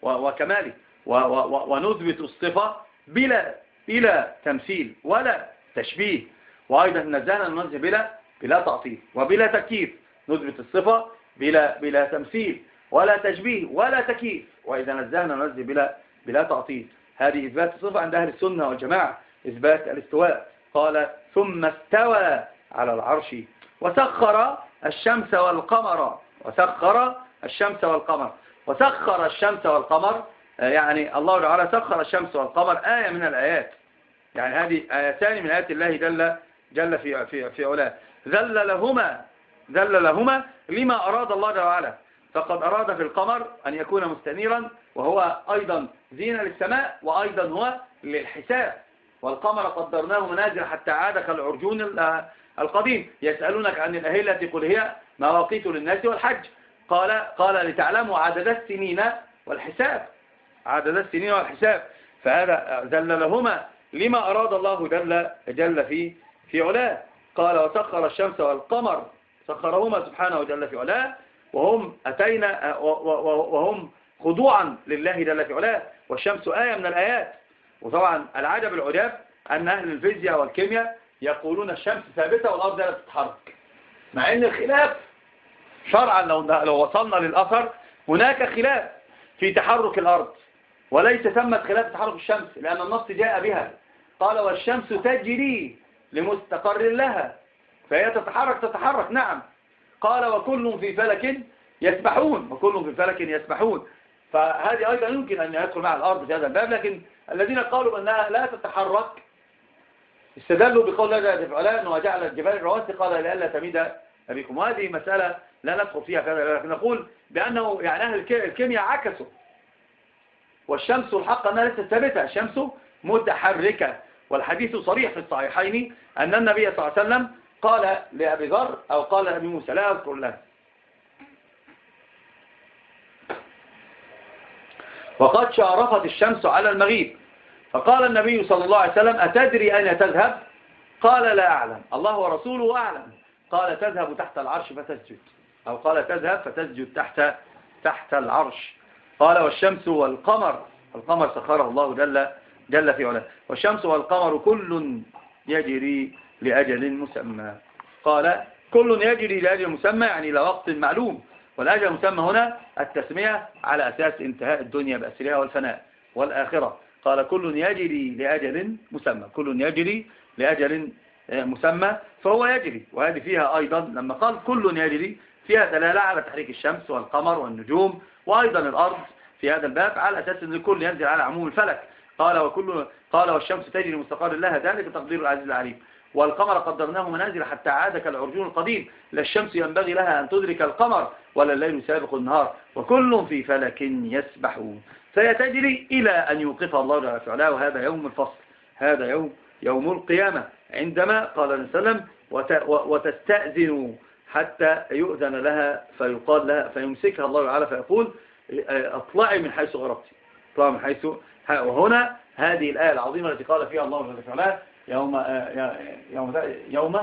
وكماله، ونثبت الصفة بلا بلا تمثيل ولا تشبيه. وأيضا نزهنا ننزه بلا بلا تعطيل وبلا تكييف، نثبت الصفة بلا بلا تمثيل ولا تشبيه ولا تكييف. وإذا نزهنا ننزه بلا بلا تعطيل. هذه إثبات الصفة عند أهل السنة والجماعة، إثبات الاستواء. قال ثم استوى على العرش وسخر الشمس والقمر وسخر الشمس والقمر وسخر الشمس والقمر يعني الله تعالى سخر الشمس والقمر آية من الآيات، يعني هذه آيتان من آيات الله جل جل في في في علاه. ذل لهما ذل لهما لما أراد الله تعالى، فقد أراد في القمر أن يكون مستنيرا وهو أيضا زينة للسماء وأيضا هو للحساب. والقمر قدرناه منازل حتى عاد كالعرجون القديم. يسألونك عن الأهلة قل هي مواقيت للناس والحج. قال قال لتعلموا عدد السنين والحساب، عدد السنين والحساب. فهذا ذل لهما لما أراد الله جل جل في في علاه. قال وسخر الشمس والقمر، سخرهما سبحانه جل في علاه وهم أتينا وهم خضوعا لله جل في علاه. والشمس آية من الآيات. وطبعا العجب العجاب أن أهل الفيزياء والكيمياء يقولون الشمس ثابتة والأرض لا تتحرك، مع أن الخلاف شرعا لو لو وصلنا للأثر هناك خلاف في تحرك الأرض، وليس ثمة خلاف تحرك الشمس، لأن النص جاء بها. قال والشمس تجري لمستقر لها، فهي تتحرك تتحرك نعم. قال وكل في فلك يسبحون، وكل في فلك يسبحون. فهذه أيضا يمكن أن يدخل مع الأرض في هذا الباب، لكن الذين قالوا بأنها لا تتحرك استدلوا بقول الله جل وعلا أنه جعل الجبال رواسي قال لئلا تميد بكم. وهذه مسألة لا ندخل فيها في هذا، لكن نقول بأنه يعني أهل الكيمياء عكسوا. والشمس الحق أنها ليست ثابتة، الشمس متحركة. والحديث صريح في الصحيحين أن النبي صلى الله عليه وسلم قال لأبي ذر أو قال لأبي موسى لا أذكر له، وقد شارفت الشمس على المغيب، فقال النبي صلى الله عليه وسلم أتدري أين تذهب؟ قال لا أعلم، الله ورسوله أعلم. قال تذهب تحت العرش فتسجد، أو قال تذهب فتسجد تحت تحت العرش. قال والشمس والقمر، القمر سخره الله جل جل في علاه، والشمس والقمر كل يجري لأجل مسمى. قال كل يجري لأجل مسمى يعني لوقت معلوم، والأجل المسمى هنا التسمية على أساس انتهاء الدنيا بأسرها والفناء والآخرة. قال كل يجري لأجل مسمى، كل يجري لأجل مسمى فهو يجري. وهذه فيها أيضا لما قال كل يجري فيها دلالة على تحريك الشمس والقمر والنجوم وأيضا الأرض في هذا الباب على أساس أن الكل ينزل على عموم الفلك. قال وكل قال والشمس تجري مستقر لها ذلك تقدير العزيز العليم. والقمر قدرناه منازل حتى عاد كالعرجون القديم، لا الشمس ينبغي لها أن تدرك القمر ولا الليل سابق النهار وكل في فلك يسبحون. فيتجري إلى أن يوقف الله جل وعلا، وهذا يوم الفصل، هذا يوم يوم القيامة، عندما قال النبي صلى الله عليه وسلم وتستأذن حتى يؤذن لها فيقال لها فيمسكها الله تعالى فيقول اطلعي من حيث غربت، اطلعي من حيث. وهنا هذه الآية العظيمة التي قال فيها الله جل وعلا يوم يوم يوم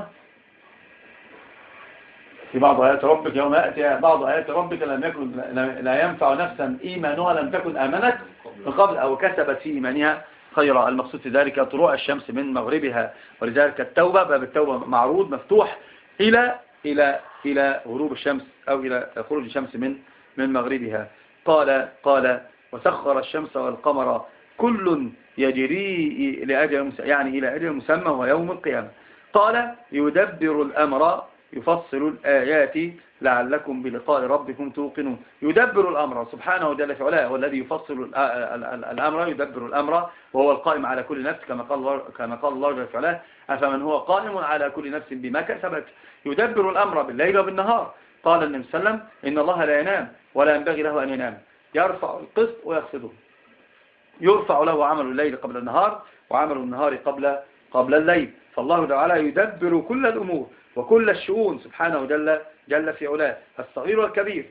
في بعض آيات ربك يوم يأتي بعض آيات ربك لم يكن لا ينفع نفسا إيمانها لم تكن آمنت من قبل أو كسبت في إيمانها خيرا. المقصود في ذلك طلوع الشمس من مغربها، ولذلك التوبة باب التوبة معروض مفتوح إلى إلى إلى غروب الشمس أو إلى خروج الشمس من من مغربها. قال قال وسخر الشمس والقمر كل يجري لأجل يعني إلى أجل مسمى وهو يوم القيامة. قال يدبر الأمر يفصل الآيات لعلكم بلقاء ربكم توقنون. يدبر الأمر سبحانه جل في علاه، هو الذي يفصل الأمر، يدبر الأمر وهو القائم على كل نفس كما قال كما قال الله جل في علاه أفمن هو قائم على كل نفس بما كسبت. يدبر الأمر بالليل وبالنهار. قال النبي صلى الله عليه وسلم إن الله لا ينام ولا ينبغي له أن ينام، يرفع القسط ويخفضه، يرفع له عمل الليل قبل النهار وعمل النهار قبل قبل الليل. فالله تعالى يدبر كل الأمور وكل الشؤون سبحانه جل جل في علاه، الصغير والكبير.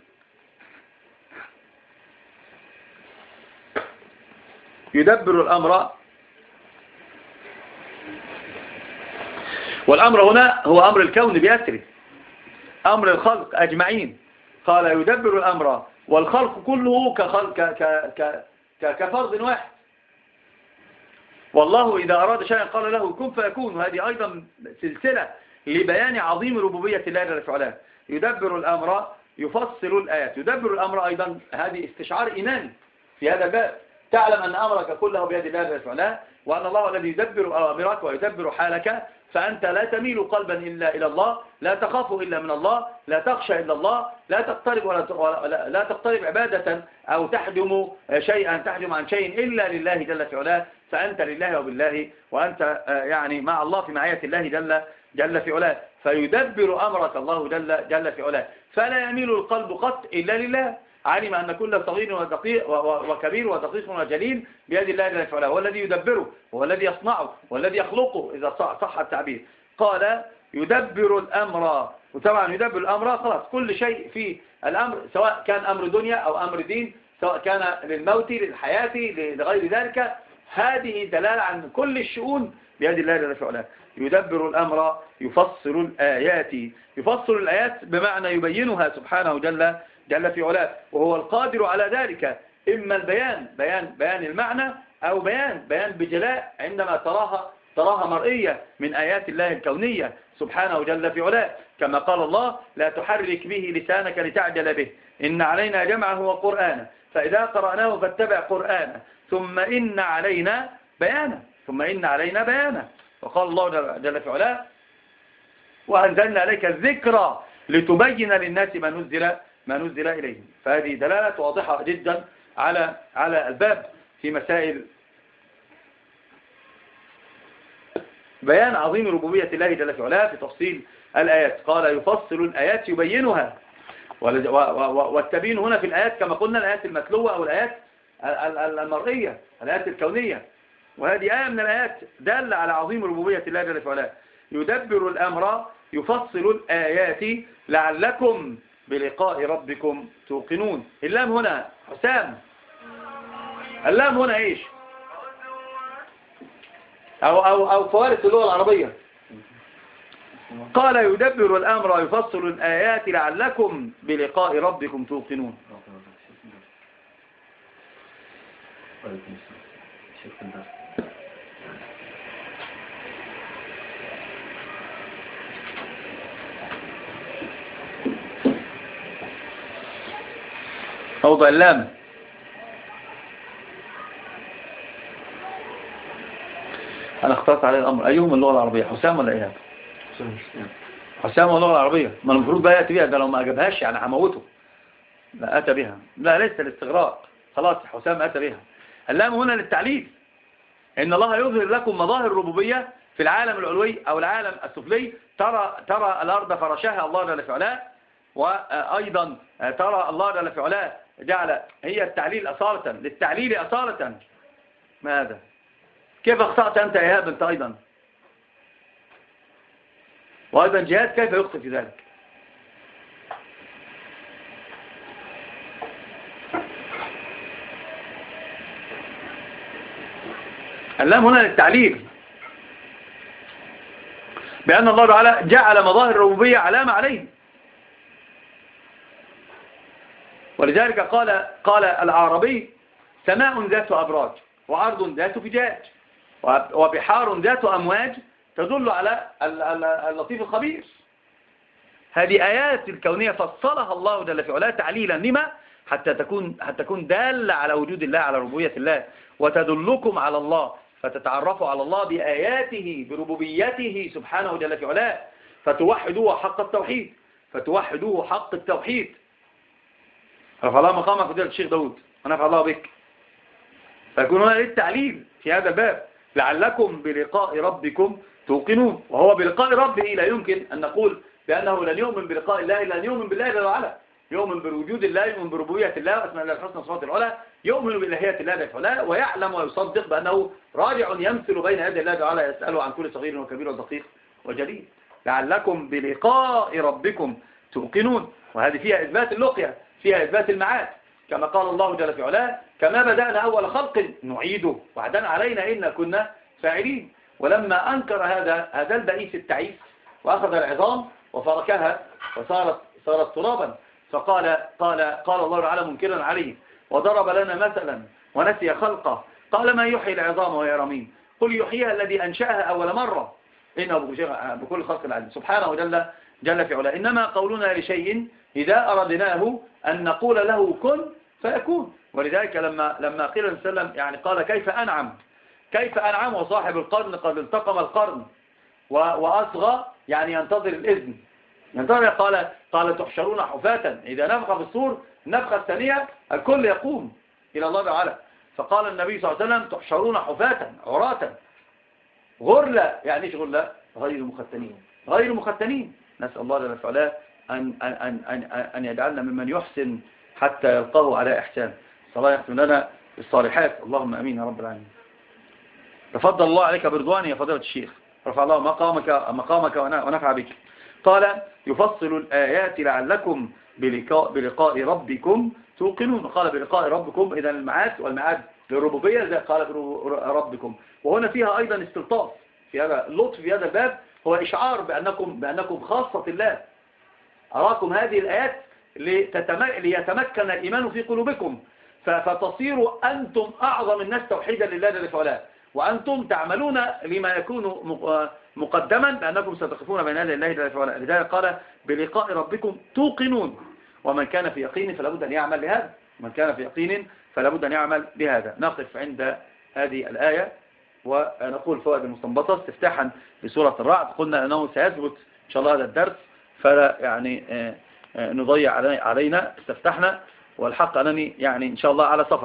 يدبر الأمر، والأمر هنا هو أمر الكون بأسره، أمر الخلق أجمعين. قال يدبر الأمر والخلق كله كخلق ك ك ك كفرد واحد. والله إذا أراد شيئا قال له كن فيكون. وهذه أيضا سلسلة لبيان عظيم ربوبية الله جل وعلا. يدبر الأمر يفصل الآيات. يدبر الأمر أيضا هذه استشعار إيماني في هذا الباب. تعلم أن أمرك كله بيد الله جل وعلا، وأن الله الذي يدبر أوامرك ويدبر حالك، فأنت لا تميل قلبا إلا إلى الله، لا تخاف إلا من الله، لا تخشى إلا الله، لا تقترب ولا لا تقترب عبادة أو تحجم شيئا تحجم عن شيء إلا لله جل وعلا. فأنت لله وبالله، وأنت يعني مع الله في معية الله جل جل في علاه. فيدبر أمرك الله جل جل في علاه، فلا يميل القلب قط إلا لله. علم أن كل صغير ودقيق وكبير ودقيق وجليل بيد الله جل في علاه، هو الذي يدبره، هو الذي يصنعه، هو الذي يخلقه إذا صح التعبير. قال يدبر الأمر. وطبعا يدبر الأمر خلاص كل شيء في الأمر، سواء كان أمر دنيا أو أمر دين، سواء كان للموت للحياة لغير ذلك، هذه دلالة عن كل الشؤون بيد الله جل في علاه. يدبر الأمر يفصل الآيات. يفصل الآيات بمعنى يبينها سبحانه جل جل في علاه، وهو القادر على ذلك. إما البيان بيان بيان المعنى، أو بيان بيان بجلاء عندما تراها تراها مرئية من آيات الله الكونية سبحانه جل في علاه. كما قال الله لا تحرك به لسانك لتعجل به إن علينا جمعه وقرآنه فإذا قرأناه فاتبع قرآنه ثم إن علينا بيانه ثم إن علينا بيانه. وقال الله جل في علاه وأنزلنا عليك الذكرى لتبين للناس ما نزل ما نزل إليهم. فهذه دلالة واضحة جدا على على الباب في مسائل بيان عظيم ربوبية الله جل في علاه في تفصيل الآيات. قال يفصل الآيات يبينها، والتبيين هنا في الآيات كما قلنا الآيات المتلوة أو الآيات المرئية، الآيات الكونية. وهذه آية من الآيات دالة على عظيم ربوبية الله جل في علاه. يدبر الأمر يفصل الآيات لعلكم بلقاء ربكم توقنون. اللام هنا حسام، اللام هنا ايش؟ او او او فوارس اللغة العربية. قال يدبر الامر يفصل الايات لعلكم بلقاء ربكم توقنون. موضع اللام أنا اخترت عليه الأمر. أيهم اللغة العربية، حسام ولا إيهاب؟ حسام واللغة العربية. ما المفروض بقى يأتي بها، ده لو ما أجابهاش يعني هموته. لا أتى بها، لا ليس الاستغراق، خلاص حسام أتى بها. اللام هنا للتعليل، إن الله يظهر لكم مظاهر الربوبية في العالم العلوي أو العالم السفلي. ترى ترى الأرض فرشها الله جل في علاه، وأيضا ترى الله جل في علاه جعل هي التعليل أصالة، للتعليل أصالة. ماذا؟ كيف أخطأت أنت يا إيهاب أنت أيضا؟ وأيضا جهاد كيف يخطئ في ذلك؟ اللام هنا للتعليل، بأن الله تعالى جعل مظاهر الربوبية علامة عليه. ولذلك قال قال العربي سماء ذات أبراج وأرض ذات فجاج وبحار ذات أمواج تدل على اللطيف الخبير. هذه آيات الكونية فصلها الله جل في علاه تعليلا. لما؟ حتى تكون حتى تكون دالة على وجود الله، على ربوبية الله، وتدلكم على الله، فتتعرفوا على الله بآياته بربوبيته سبحانه جل في علاه، فتوحدوه حق التوحيد فتوحدوه حق التوحيد. رفع الله مقامك فضيلة الشيخ داود ونفع الله بك. فيكون هنا للتعليل في هذا الباب لعلكم بلقاء ربكم توقنون. وهو بلقاء ربه لا يمكن أن نقول بأنه لن يؤمن بلقاء الله إلا أن يؤمن بالله جل وعلا، يؤمن بوجود الله، يؤمن بربوبية الله وأسماء الله الحسنى وصفاته العلى، يؤمن بإلهية الله جل وعلا، ويعلم ويصدق بأنه راجع يمثل بين يدي الله تعالى يسأله عن كل صغير وكبير ودقيق وجليل. لعلكم بلقاء ربكم توقنون. وهذه فيها إثبات اللقيا، فيها إثبات المعاد، كما قال الله جل في علاه كما بدأنا أول خلق نعيده وعدنا علينا إنا كنا فاعلين. ولما أنكر هذا هذا البئيس التعيس وأخذ العظام وفركها وصارت صارت ترابا، فقال قال قال الله تعالى منكرا عليه وضرب لنا مثلا ونسي خلقه قال ما يحيي العظام وهي رميم قل يحييها الذي أنشأها أول مرة إنه بكل خلق العلم سبحانه جل, جل في علاه. إنما قولنا لشيء إذا أردناه أن نقول له كن فيكون. ولذلك لما لما قيل صلى الله عليه وسلم يعني قال كيف أنعم كيف أنعم وصاحب القرن قد التقم القرن وأصغى يعني ينتظر الإذن ينتظر. قال قال تحشرون حفاة إذا نفخ في الصور النفخة الثانية الكل يقوم إلى الله تعالى. فقال النبي صلى الله عليه وسلم تحشرون حفاة عراة غرلة. يعني ايش غرلة؟ غير مختنين غير مختنين. نسأل الله جل وعلا أن, أن, أن, أن, أن يجعلنا ممن يحسن حتى يلقاه على إحسان. صلى الله يختم لنا الصالحات اللهم أمين يا رب العالمين. تفضل الله عليك برضواني يا فضيلة الشيخ رفع الله مقامك مقامك ونفع بك. قال يفصل الآيات لعلكم بلقاء, بلقاء ربكم توقنون. قال بلقاء ربكم إذا المعاد والمعاد للربوبية زي قال ربكم. وهنا فيها أيضا استلطاف في هذا اللطف في هذا الباب هو إشعار بأنكم, بأنكم خاصة الله. أراكم هذه الآيات ليتمكن الإيمان في قلوبكم فتصيروا أنتم أعظم الناس توحيدا لله جل وعلا وأنتم تعملون لما يكون مقدما بأنكم ستقفون بين يدي الله جل وعلا. لذلك قال بلقاء ربكم توقنون. ومن كان في يقين فلا بد أن يعمل لهذا من كان في يقين فلا بد أن يعمل بهذا. نقف عند هذه الآية ونقول فوائد المستنبطة استفتاحا لسورة الرعد. قلنا أنه سيثبت إن شاء الله هذا الدرس فلا يعني نضيع علينا استفتحنا. والحق أنني يعني إن شاء الله على سفر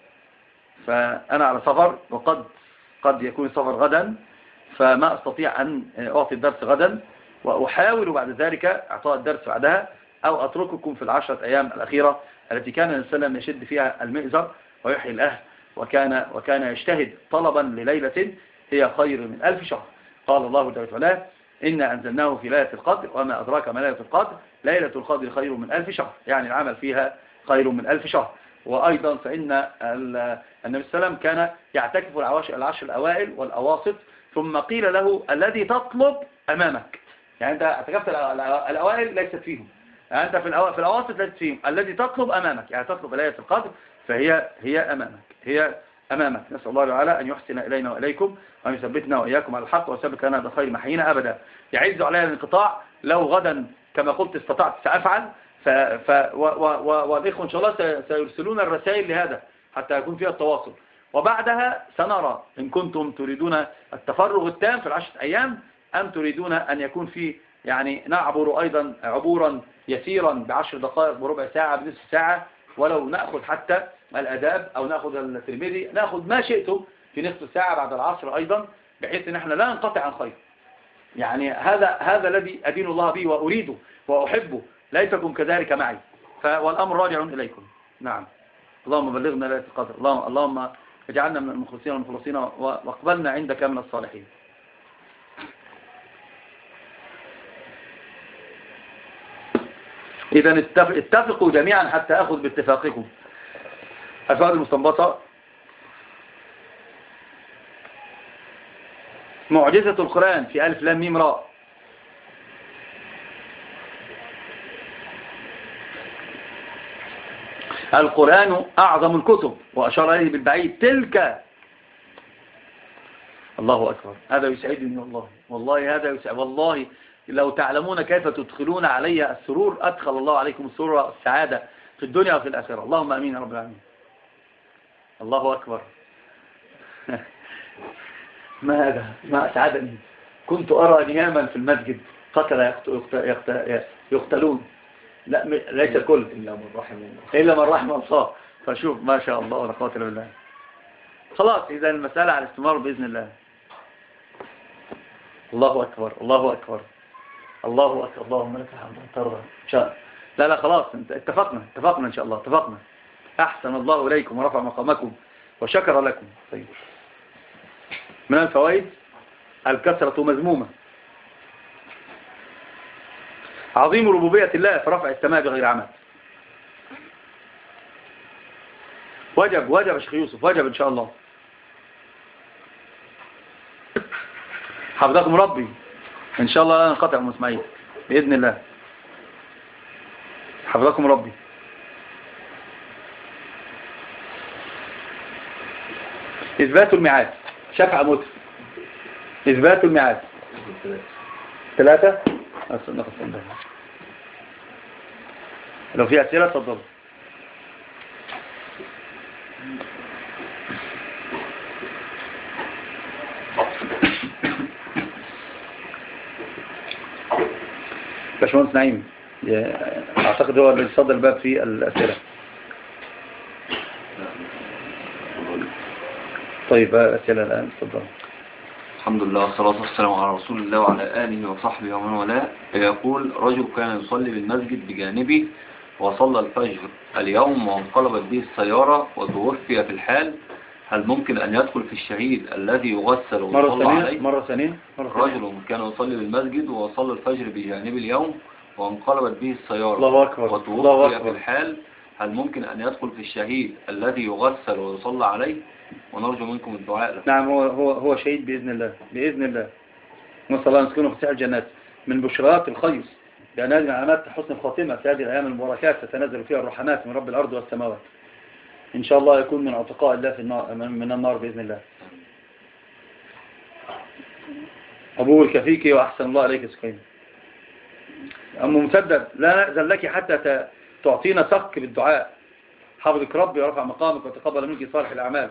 فأنا على سفر وقد قد يكون سفر غدا فما أستطيع أن أعطي الدرس غدا وأحاول بعد ذلك أعطاء الدرس بعدها أو أترككم في العشرة أيام الأخيرة التي كان النبي صلى الله عليه وسلم يشد فيها المئزر ويحيي الأهل وكان وكان يجتهد طلبا لليلة هي خير من ألف شهر. قال الله جل وعلا إنا أنزلناه في ليلة القدر وما أدراك ما ليلة القدر ليلة القدر خير من ألف شهر يعني العمل فيها خير من ألف شهر. وأيضا فإن النبي صلى الله عليه وسلم كان يعتكف العشر الأوائل والأواسط ثم قيل له الذي تطلب أمامك. يعني أنت اعتكفت الأوائل ليست فيهم يعني أنت في في الأواسط ليست فيهم الذي تطلب أمامك يعني تطلب ليلة القدر فهي هي أمامك هي أمامك. نسأل الله تعالى أن يحسن إلينا وإليكم وأن يثبتنا وإياكم على الحق ويثبت لنا بخير محينا أبدا. يعز علينا الانقطاع لو غدا كما قلت استطعت سأفعل ف ف و و والإخوة إن شاء الله سيرسلون الرسائل لهذا حتى يكون فيها التواصل. وبعدها سنرى إن كنتم تريدون التفرغ التام في العشرة أيام أم تريدون أن يكون في يعني نعبر أيضا عبورا يسيرا بعشر دقائق بربع ساعة بنصف ساعة ولو نأخذ حتى الأداب أو نأخذ الترمذي نأخذ ما شئتم في نصف ساعة بعد العصر أيضا بحيث أن احنا لا ننقطع عن خير. يعني هذا هذا الذي أدين الله به وأريده وأحبه ليتكم كذلك معي والأمر راجع إليكم. نعم اللهم بلغنا ليلة القدر اللهم اللهم اجعلنا من المخلصين والمخلصين واقبلنا عندك من الصالحين. إذا اتفقوا جميعا حتى أخذ باتفاقكم. الفوائد المستنبطة معجزة القرآن في ألف لام ميم راء. القرآن أعظم الكتب وأشار إليه بالبعيد تلك. الله أكبر هذا يسعدني والله والله هذا يسعد والله لو تعلمون كيف تدخلون علي السرور أدخل الله عليكم السرور والسعادة في الدنيا وفي الآخرة. اللهم أمين يا رب العالمين. الله أكبر ما هذا ما أسعدني. كنت أرى نياما في المسجد قتل يقتلون لا ليس كل إلا من رحم الله إلا من رحم الله. فشوف ما شاء الله ولا قوة إلا بالله. خلاص إذا المسألة على الاستمرار بإذن الله. الله أكبر الله أكبر الله أكبر اللهم لك الحمد ترضى إن شاء الله. لا لا خلاص اتفقنا اتفقنا إن شاء الله اتفقنا. أحسن الله إليكم ورفع مقامكم وشكر لكم. طيب من الفوائد الكثرة مذمومة. عظيم ربوبية الله في رفع السماء بغير عمد. وجب وجب يا شيخ يوسف وجب إن شاء الله. حفظكم ربي إن شاء الله لا ننقطع أم اسماعيل بإذن الله. حفظكم ربي. إثبات الميعاد شفع متر. إثبات الميعاد ثلاثة. لو في أسئلة تفضل. باشمهندس نعيم أعتقد هو اللي صدر الباب في الأسئلة. طيب أسئلة الآن تفضل. الحمد لله والصلاة والسلام على رسول الله وعلى آله وصحبه ومن والاه. يقول رجل كان يصلي بالمسجد بجانبه وصلى الفجر اليوم وانقلبت به السيارة وتوفي في الحال، هل ممكن أن يدخل في الشهيد الذي يغسل ويصلى عليه؟ مرة ثانية. رجل كان يصلي بالمسجد وصلى الفجر بجانب اليوم وانقلبت به السيارة الله أكبر. وتوفي في الحال، هل ممكن أن يدخل في الشهيد الذي يغسل ويصلى عليه؟ ونرجو منكم الدعاء له. نعم هو هو هو شهيد بإذن الله بإذن الله. نسأل الله أن نسكنه في ساحل الجنات. من بشرات الخير بأن هذه علامات حسن الخاتمة في هذه الأيام المباركات تتنزل فيها الرحمات من رب الأرض والسماوات. إن شاء الله يكون من عتقاء الله في النار من النار بإذن الله. أبوه الكفيك وأحسن الله عليك سكين. أم مسدد لا نأذن لك حتى تعطينا صك بالدعاء. حفظك ربي ورفع مقامك وتقبل منك صالح الأعمال.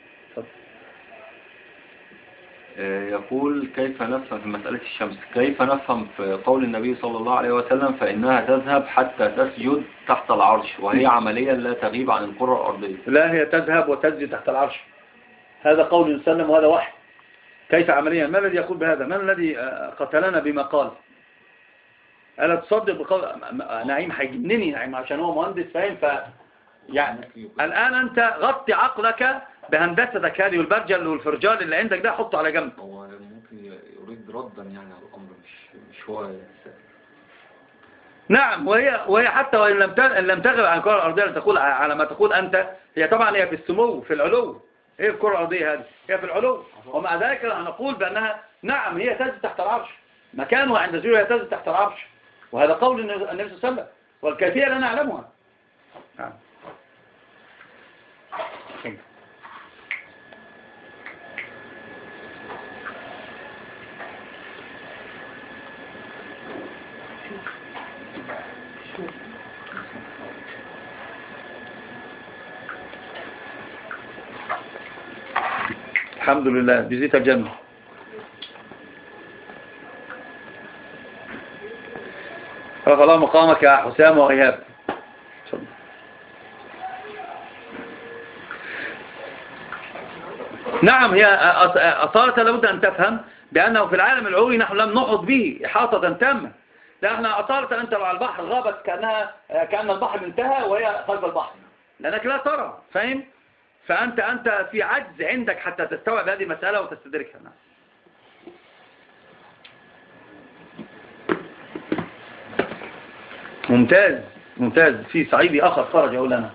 يقول كيف نفهم في مسألة الشمس، كيف نفهم في قول النبي صلى الله عليه وسلم فإنها تذهب حتى تسجد تحت العرش، وهي عملية لا تغيب عن الكرة الأرضية؟ لا، هي تذهب وتسجد تحت العرش. هذا قول وسلم وهذا وحي. كيف عمليا؟ ما الذي يقول بهذا؟ من الذي قتلنا بما قال؟ ألا تصدق بقول نعيم؟ هيجنني نعيم عشان هو مهندس فاهم. ف يعني الآن أنت غطي عقلك بهندستك هذه والبرجل والفرجال اللي عندك ده حطه على جنب. هو ممكن يريد ردا يعني على الأمر، مش مش هو. نعم، وهي وهي حتى وإن لم لم تغب عن الكرة الأرضية تقول على ما تقول أنت، هي طبعا هي في السمو في العلو. هي الكرة الأرضية هذه هي في العلو، ومع ذلك نقول بأنها نعم هي تنزل تحت العرش، مكانها عند زوجها تنزل تحت العرش، وهذا قول النبي صلى الله عليه وسلم، والكيفية لا نعلمها. نعم. الحمد لله بزيت الجنة. رفع الله مقامك يا حسام وإيهاب. نعم، هي أصالة لابد أن تفهم بأنه في العالم العلوي نحن لم نحط به إحاطة تامة. لا، احنا أصالة أنت لو على البحر غابت كأنها كأن البحر انتهى وهي خلف البحر، لأنك لا ترى، فاهم؟ فأنت أنت في عجز عندك حتى تستوعب هذه المسألة وتستدركها. ممتاز ممتاز. في صعيدي آخر خرج يقول لنا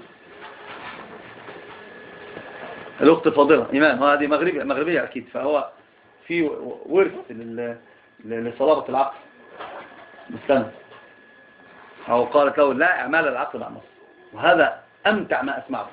الأخت فاضلة إيمان، هذه مغربية مغربية أكيد، فهو في ورث لصلابة العقل مستند، أو قالت له لا أعمال العقل مع النص، وهذا أمتع ما أسمعه.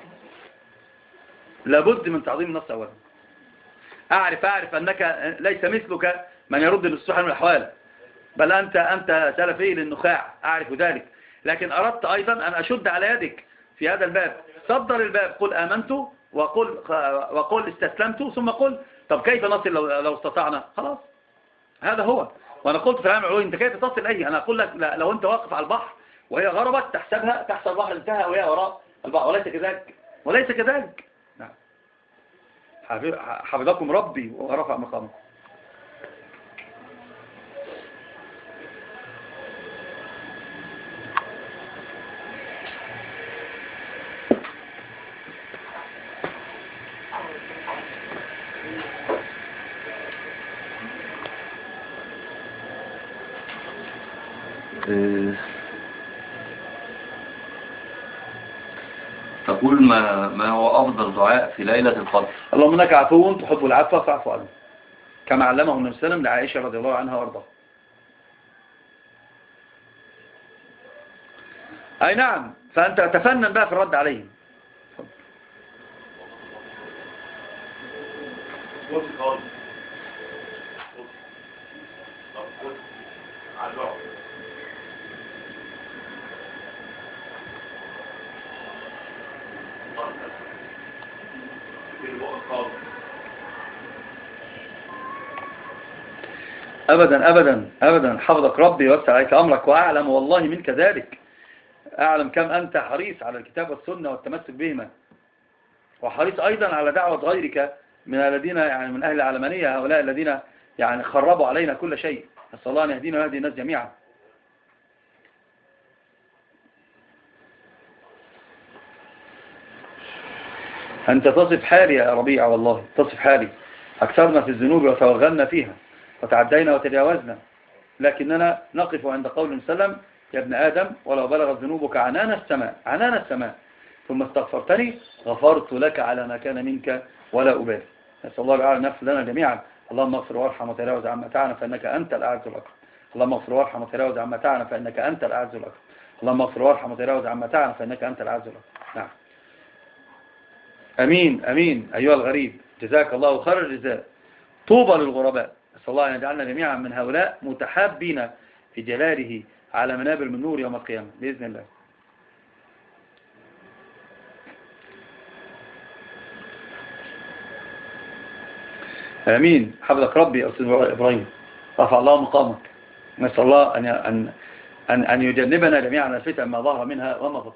لابد من تعظيم النص أولا. أعرف أعرف أنك ليس مثلك من يرد بالصحة من الأحوال، بل أنت أنت سلفي للنخاع، أعرف ذلك، لكن أردت أيضا أن أشد على يدك في هذا الباب. صدر الباب، قل آمنت وقل وقل استسلمت، ثم قل طب كيف نصل لو, لو استطعنا؟ خلاص هذا هو. وأنا قلت في العالم العلوي أنت كيف تصل أي؟ أنا أقول لك لو أنت واقف على البحر وهي غربت تحسبها تحسب البحر انتهى وهي وراء البحر، وليس كذلك وليس كذلك. نعم. حفظكم ربي ورفع مقامكم. تقول ما, ما هو أفضل دعاء في ليلة القدر؟ اللهم إنك عفو تحب العفو فاعف عنه، كما علمه النبي صلى الله عليه وسلم لعائشة رضي الله عنها وارضاها. أي نعم، فأنت تفنن بقى في الرد عليهم. بص خالص بص بص على البعد أبدا أبدا أبدا حفظك ربي ويوسع عليك أمرك، وأعلم والله منك ذلك، أعلم كم أنت حريص على الكتاب والسنة والتمسك بهما، وحريص أيضا على دعوة غيرك من الذين يعني من أهل العلمانية، هؤلاء الذين يعني خربوا علينا كل شيء. نسأل الله أن يهدينا ويهدي الناس جميعا. أنت تصف حالي يا ربيع، والله تصف حالي، أكثرنا في الذنوب وتوغلنا فيها وتعدينا وتجاوزنا، لكننا نقف عند قول سلم يا ابن آدم ولو بلغت ذنوبك عنان السماء عنان السماء ثم استغفرتني غفرت لك على ما كان منك ولا أبالي. نسأل الله تعالى نفس لنا جميعا. اللهم اغفر وارحم وتجاوز عما تعلم فإنك أنت الأعز الأكرم. اللهم اغفر وارحم وتجاوز عما تعلم فإنك أنت الأعز الأكرم. اللهم اغفر وارحم وتجاوز عما تعلم فإنك أنت الأعز الأكرم. نعم. أمين أمين أيها الغريب، جزاك الله خير الجزاء. طوبى للغرباء. نسأل الله أن يجعلنا جميعا من هؤلاء متحابين في جلاله على منابر من نور يوم القيامة بإذن الله. آمين. حفظك ربي أستاذ إبراهيم، رفع الله مقامك. نسأل الله أن أن أن أن يجنبنا جميعا الفتن ما ظهر منها وما بطن.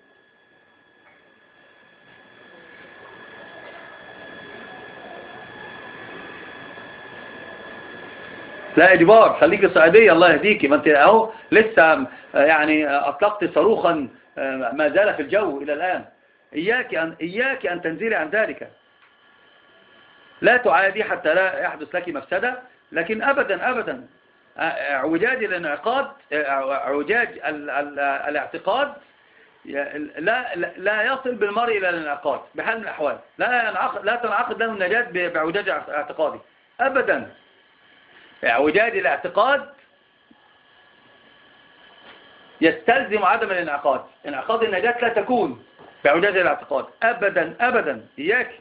لا إجبار، خليك صعيدية الله يهديكي، ما أنت أهو لسه يعني أطلقت صاروخا ما زال في الجو إلى الآن. إياك أن إياك أن تنزلي عن ذلك، لا تعادي حتى لا يحدث لك مفسدة، لكن أبدا أبدا اعوجاج الانعقاد، اعوجاج الاعتقاد لا لا يصل بالمرء إلى الانعقاد بحال من الأحوال. لا لا تنعقد له النجاة باعوجاج اعتقادي أبدا. اعوجاج الاعتقاد يستلزم عدم الانعقاد. انعقاد النجاة لا تكون باعوجاج الاعتقاد أبدا أبدا. إياك.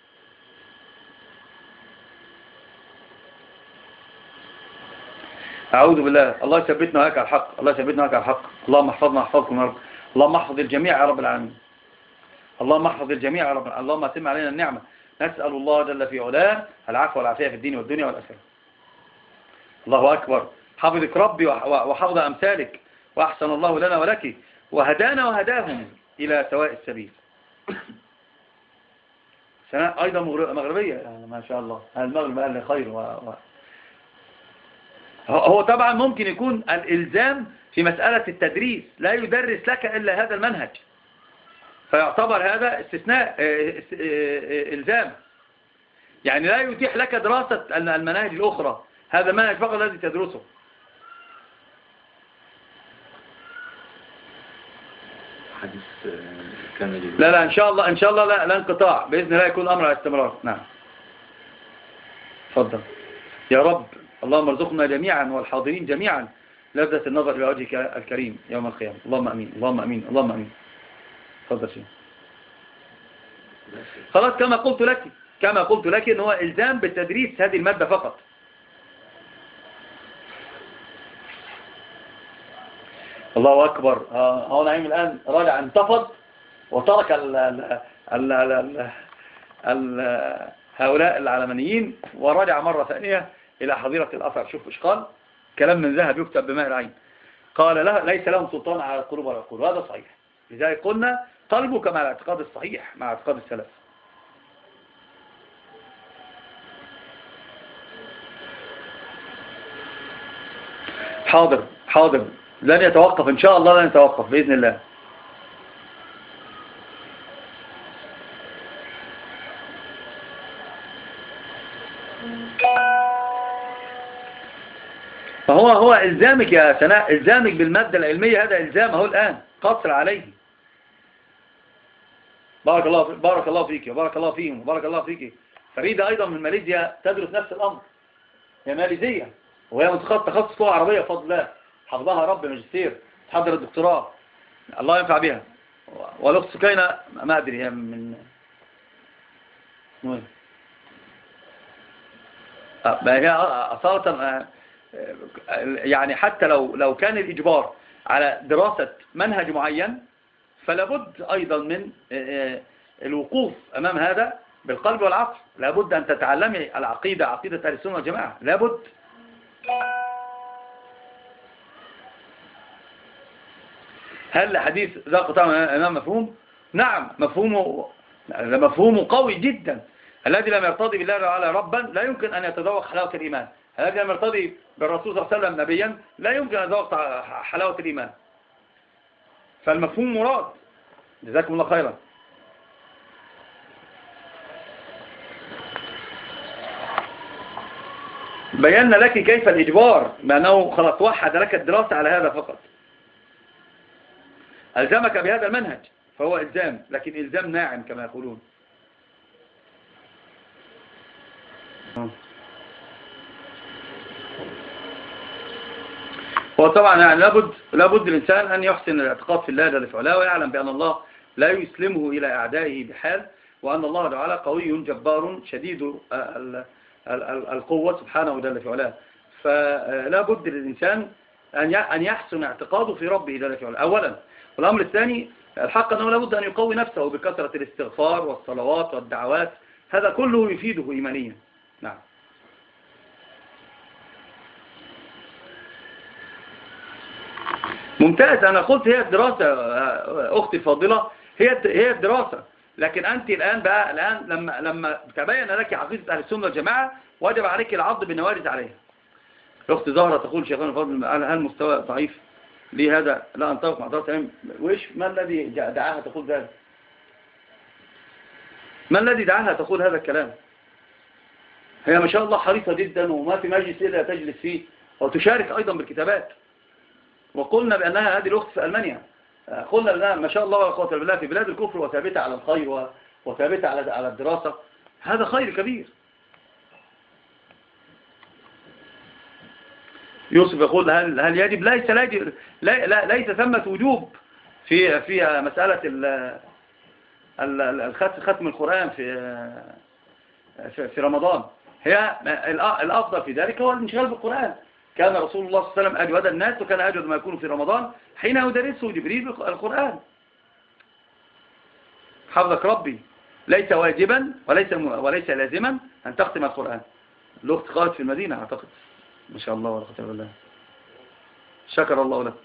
أعوذ بالله. الله يثبتنا وياك على الحق، الله يثبتنا وياك على الحق. اللهم احفظنا واحفظكم يا رب. اللهم احفظ الجميع يا رب العالمين. اللهم احفظ الجميع يا رب العالمين. اللهم اتم علينا النعمة. نسأل الله جل في علاه العفو والعافية في الدين والدنيا والآخرة. الله أكبر. حفظك ربي وحفظ أمثالك، وأحسن الله لنا ولك، وهدانا وهداهم إلى سواء السبيل. سنة أيضا مغربية يعني ما شاء الله. المغرب أهل خير و... و... هو طبعا ممكن يكون الإلزام في مسألة التدريس، لا يدرس لك إلا هذا المنهج، فيعتبر هذا استثناء إلزام، يعني لا يتيح لك دراسة المناهج الأخرى، هذا المنهج فقط الذي تدرسه. حديث كامل. لا لا إن شاء الله إن شاء الله لا, لا انقطاع بإذن الله، يكون أمر على استمرار. نعم تفضل يا رب. اللهم ارزقنا جميعا والحاضرين جميعا لذة النظر إلى وجهك الكريم يوم القيامة. اللهم أمين اللهم أمين اللهم أمين. تفضل شيء. خلاص كما قلت لك كما قلت لك إن هو إلزام بالتدريس هذه المادة فقط. الله أكبر. هو نعيم الآن راجع انتفض وترك ال ال ال ال ال هؤلاء العلمانيين ورجع مرة ثانية إلى حظيرة الأثر. شوف إيش قال، كلام من ذهب يكتب بماء العين. قال لا ليس لهم سلطان على القلوب ولا العقول، هذا صحيح. لذلك قلنا قلبك مع الاعتقاد الصحيح، مع اعتقاد السلف. حاضر حاضر، لن يتوقف إن شاء الله، لن يتوقف بإذن الله. فهو هو إلزامك يا سناء، إلزامك بالمادة العلمية، هذا إلزام هو الآن قصر عليه. بارك الله بارك الله فيك وبارك الله فيهم وبارك الله فيك. فريدة أيضا من ماليزيا تدرس نفس الأمر، هي ماليزية وهي متخصص تخصص لغة عربية بفضل الله، حفظها رب ماجستير، تحضر الدكتوراه، الله ينفع بها. والأخت سكينة ما أدري هي من وين. ما هي أصالة يعني حتى لو لو كان الإجبار على دراسة منهج معين، فلابد أيضا من الوقوف أمام هذا بالقلب والعقل. لابد أن تتعلمي العقيدة، عقيدة أهل السنة والجماعة، لابد. هل الحديث ذاق طعم أمام مفهوم؟ نعم، مفهومه مفهومه قوي جدا. الذي لم يرتضي بالله تعالى ربا لا يمكن أن يتذوق حلاوة الإيمان. الذي لم يرتضي بالرسول صلى الله عليه وسلم نبيا لا يمكن أن يتذوق حلاوة الإيمان. فالمفهوم مراد. جزاكم الله خيرا. بينا لك كيف الإجبار، بأنه خلاص وحد لك الدراسة على هذا فقط، ألزمك بهذا المنهج، فهو إلزام، لكن إلزام ناعم كما يقولون. هو طبعا يعني لابد لابد الإنسان أن يحسن الاعتقاد في الله جل وعلا، ويعلم بأن الله لا يسلمه إلى أعدائه بحال، وأن الله تعالى قوي جبار شديد القوة سبحانه جل وعلا. فلا بد للإنسان أن يحسن اعتقاده في ربه جل وعلا أولا. والأمر الثاني الحق أنه لا بد أن يقوي نفسه بكثرة الاستغفار والصلوات والدعوات، هذا كله يفيده إيمانيا. نعم. ممتاز. أنا قلت هي الدراسة أختي فاضلة، هي هي الدراسة، لكن أنت الآن بقى الآن لما لما تبين لك عقيدة أهل السنة والجماعة وجب عليك العض بالنوارد عليها. أخت زهرة تقول شيخنا الفاضل هل مستوى ضعيف لي هذا لا أنطبق مع دراسة العلم؟ وإيش ما الذي دعاها تقول ذلك؟ ما الذي دعاها تقول هذا الكلام؟ هي ما شاء الله حريصة جدا، وما في مجلس إلا تجلس فيه، وتشارك أيضا بالكتابات. وقلنا بأنها هذه الأخت في ألمانيا، قلنا بأنها ما شاء الله ولا قوة إلا بالله في بلاد الكفر وثابتة على الخير وثابتة على على الدراسة. هذا خير كبير. يوسف يقول هل هل يجب؟ ليس ليس ليس ثمة وجوب في في مسألة ختم القرآن في في رمضان. هي الأفضل في ذلك هو الانشغال بالقرآن. كان رسول الله صلى الله عليه وسلم أجود الناس، وكان أجود ما يكون في رمضان حين يدرسه جبريل القرآن. حفظك ربي. ليس واجبا وليس وليس لازما أن تختم القرآن. الأخت قالت في المدينة أعتقد. ما شاء الله ولا قوة إلا بالله. شكر الله لك.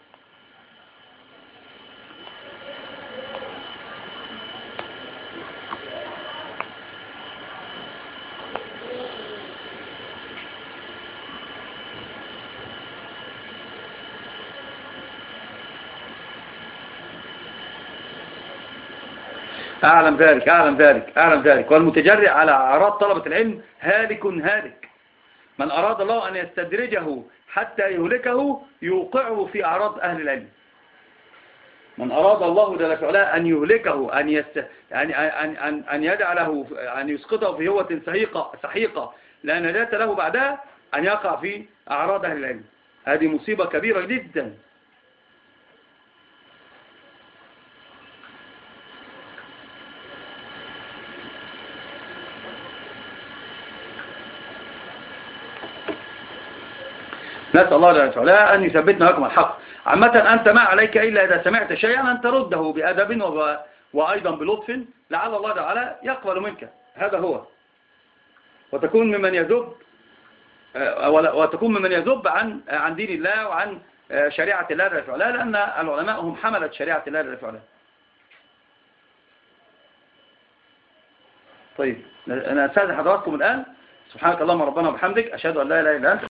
أعلم ذلك أعلم ذلك أعلم ذلك والمتجرئ على أعراض طلبة العلم هالك هالك. من أراد الله أن يستدرجه حتى يهلكه يوقعه في أعراض أهل العلم. من أراد الله جل وعلا أن يهلكه، أن يست... يعني أن أن أن يجعله، أن يسقطه في هوة سحيقة سحيقة لا نجاة له بعدها، أن يقع في أعراض أهل العلم. هذه مصيبة كبيرة جدا. نسأل الله جل وعلا أن يثبتنا لكم الحق. عامة أنت ما عليك إلا إذا سمعت شيئا أن ترده بأدب وب... وأيضا بلطف، لعل الله تعالى يقبل منك. هذا هو. وتكون ممن يذب وتكون ممن يذب عن عن دين الله وعن شريعة الله جل وعلا، لأن العلماء هم حملة شريعة الله جل وعلا. طيب أنا أستاذن حضراتكم الآن. سبحانك اللهم ربنا وبحمدك، أشهد أن لا إله إلا أنت.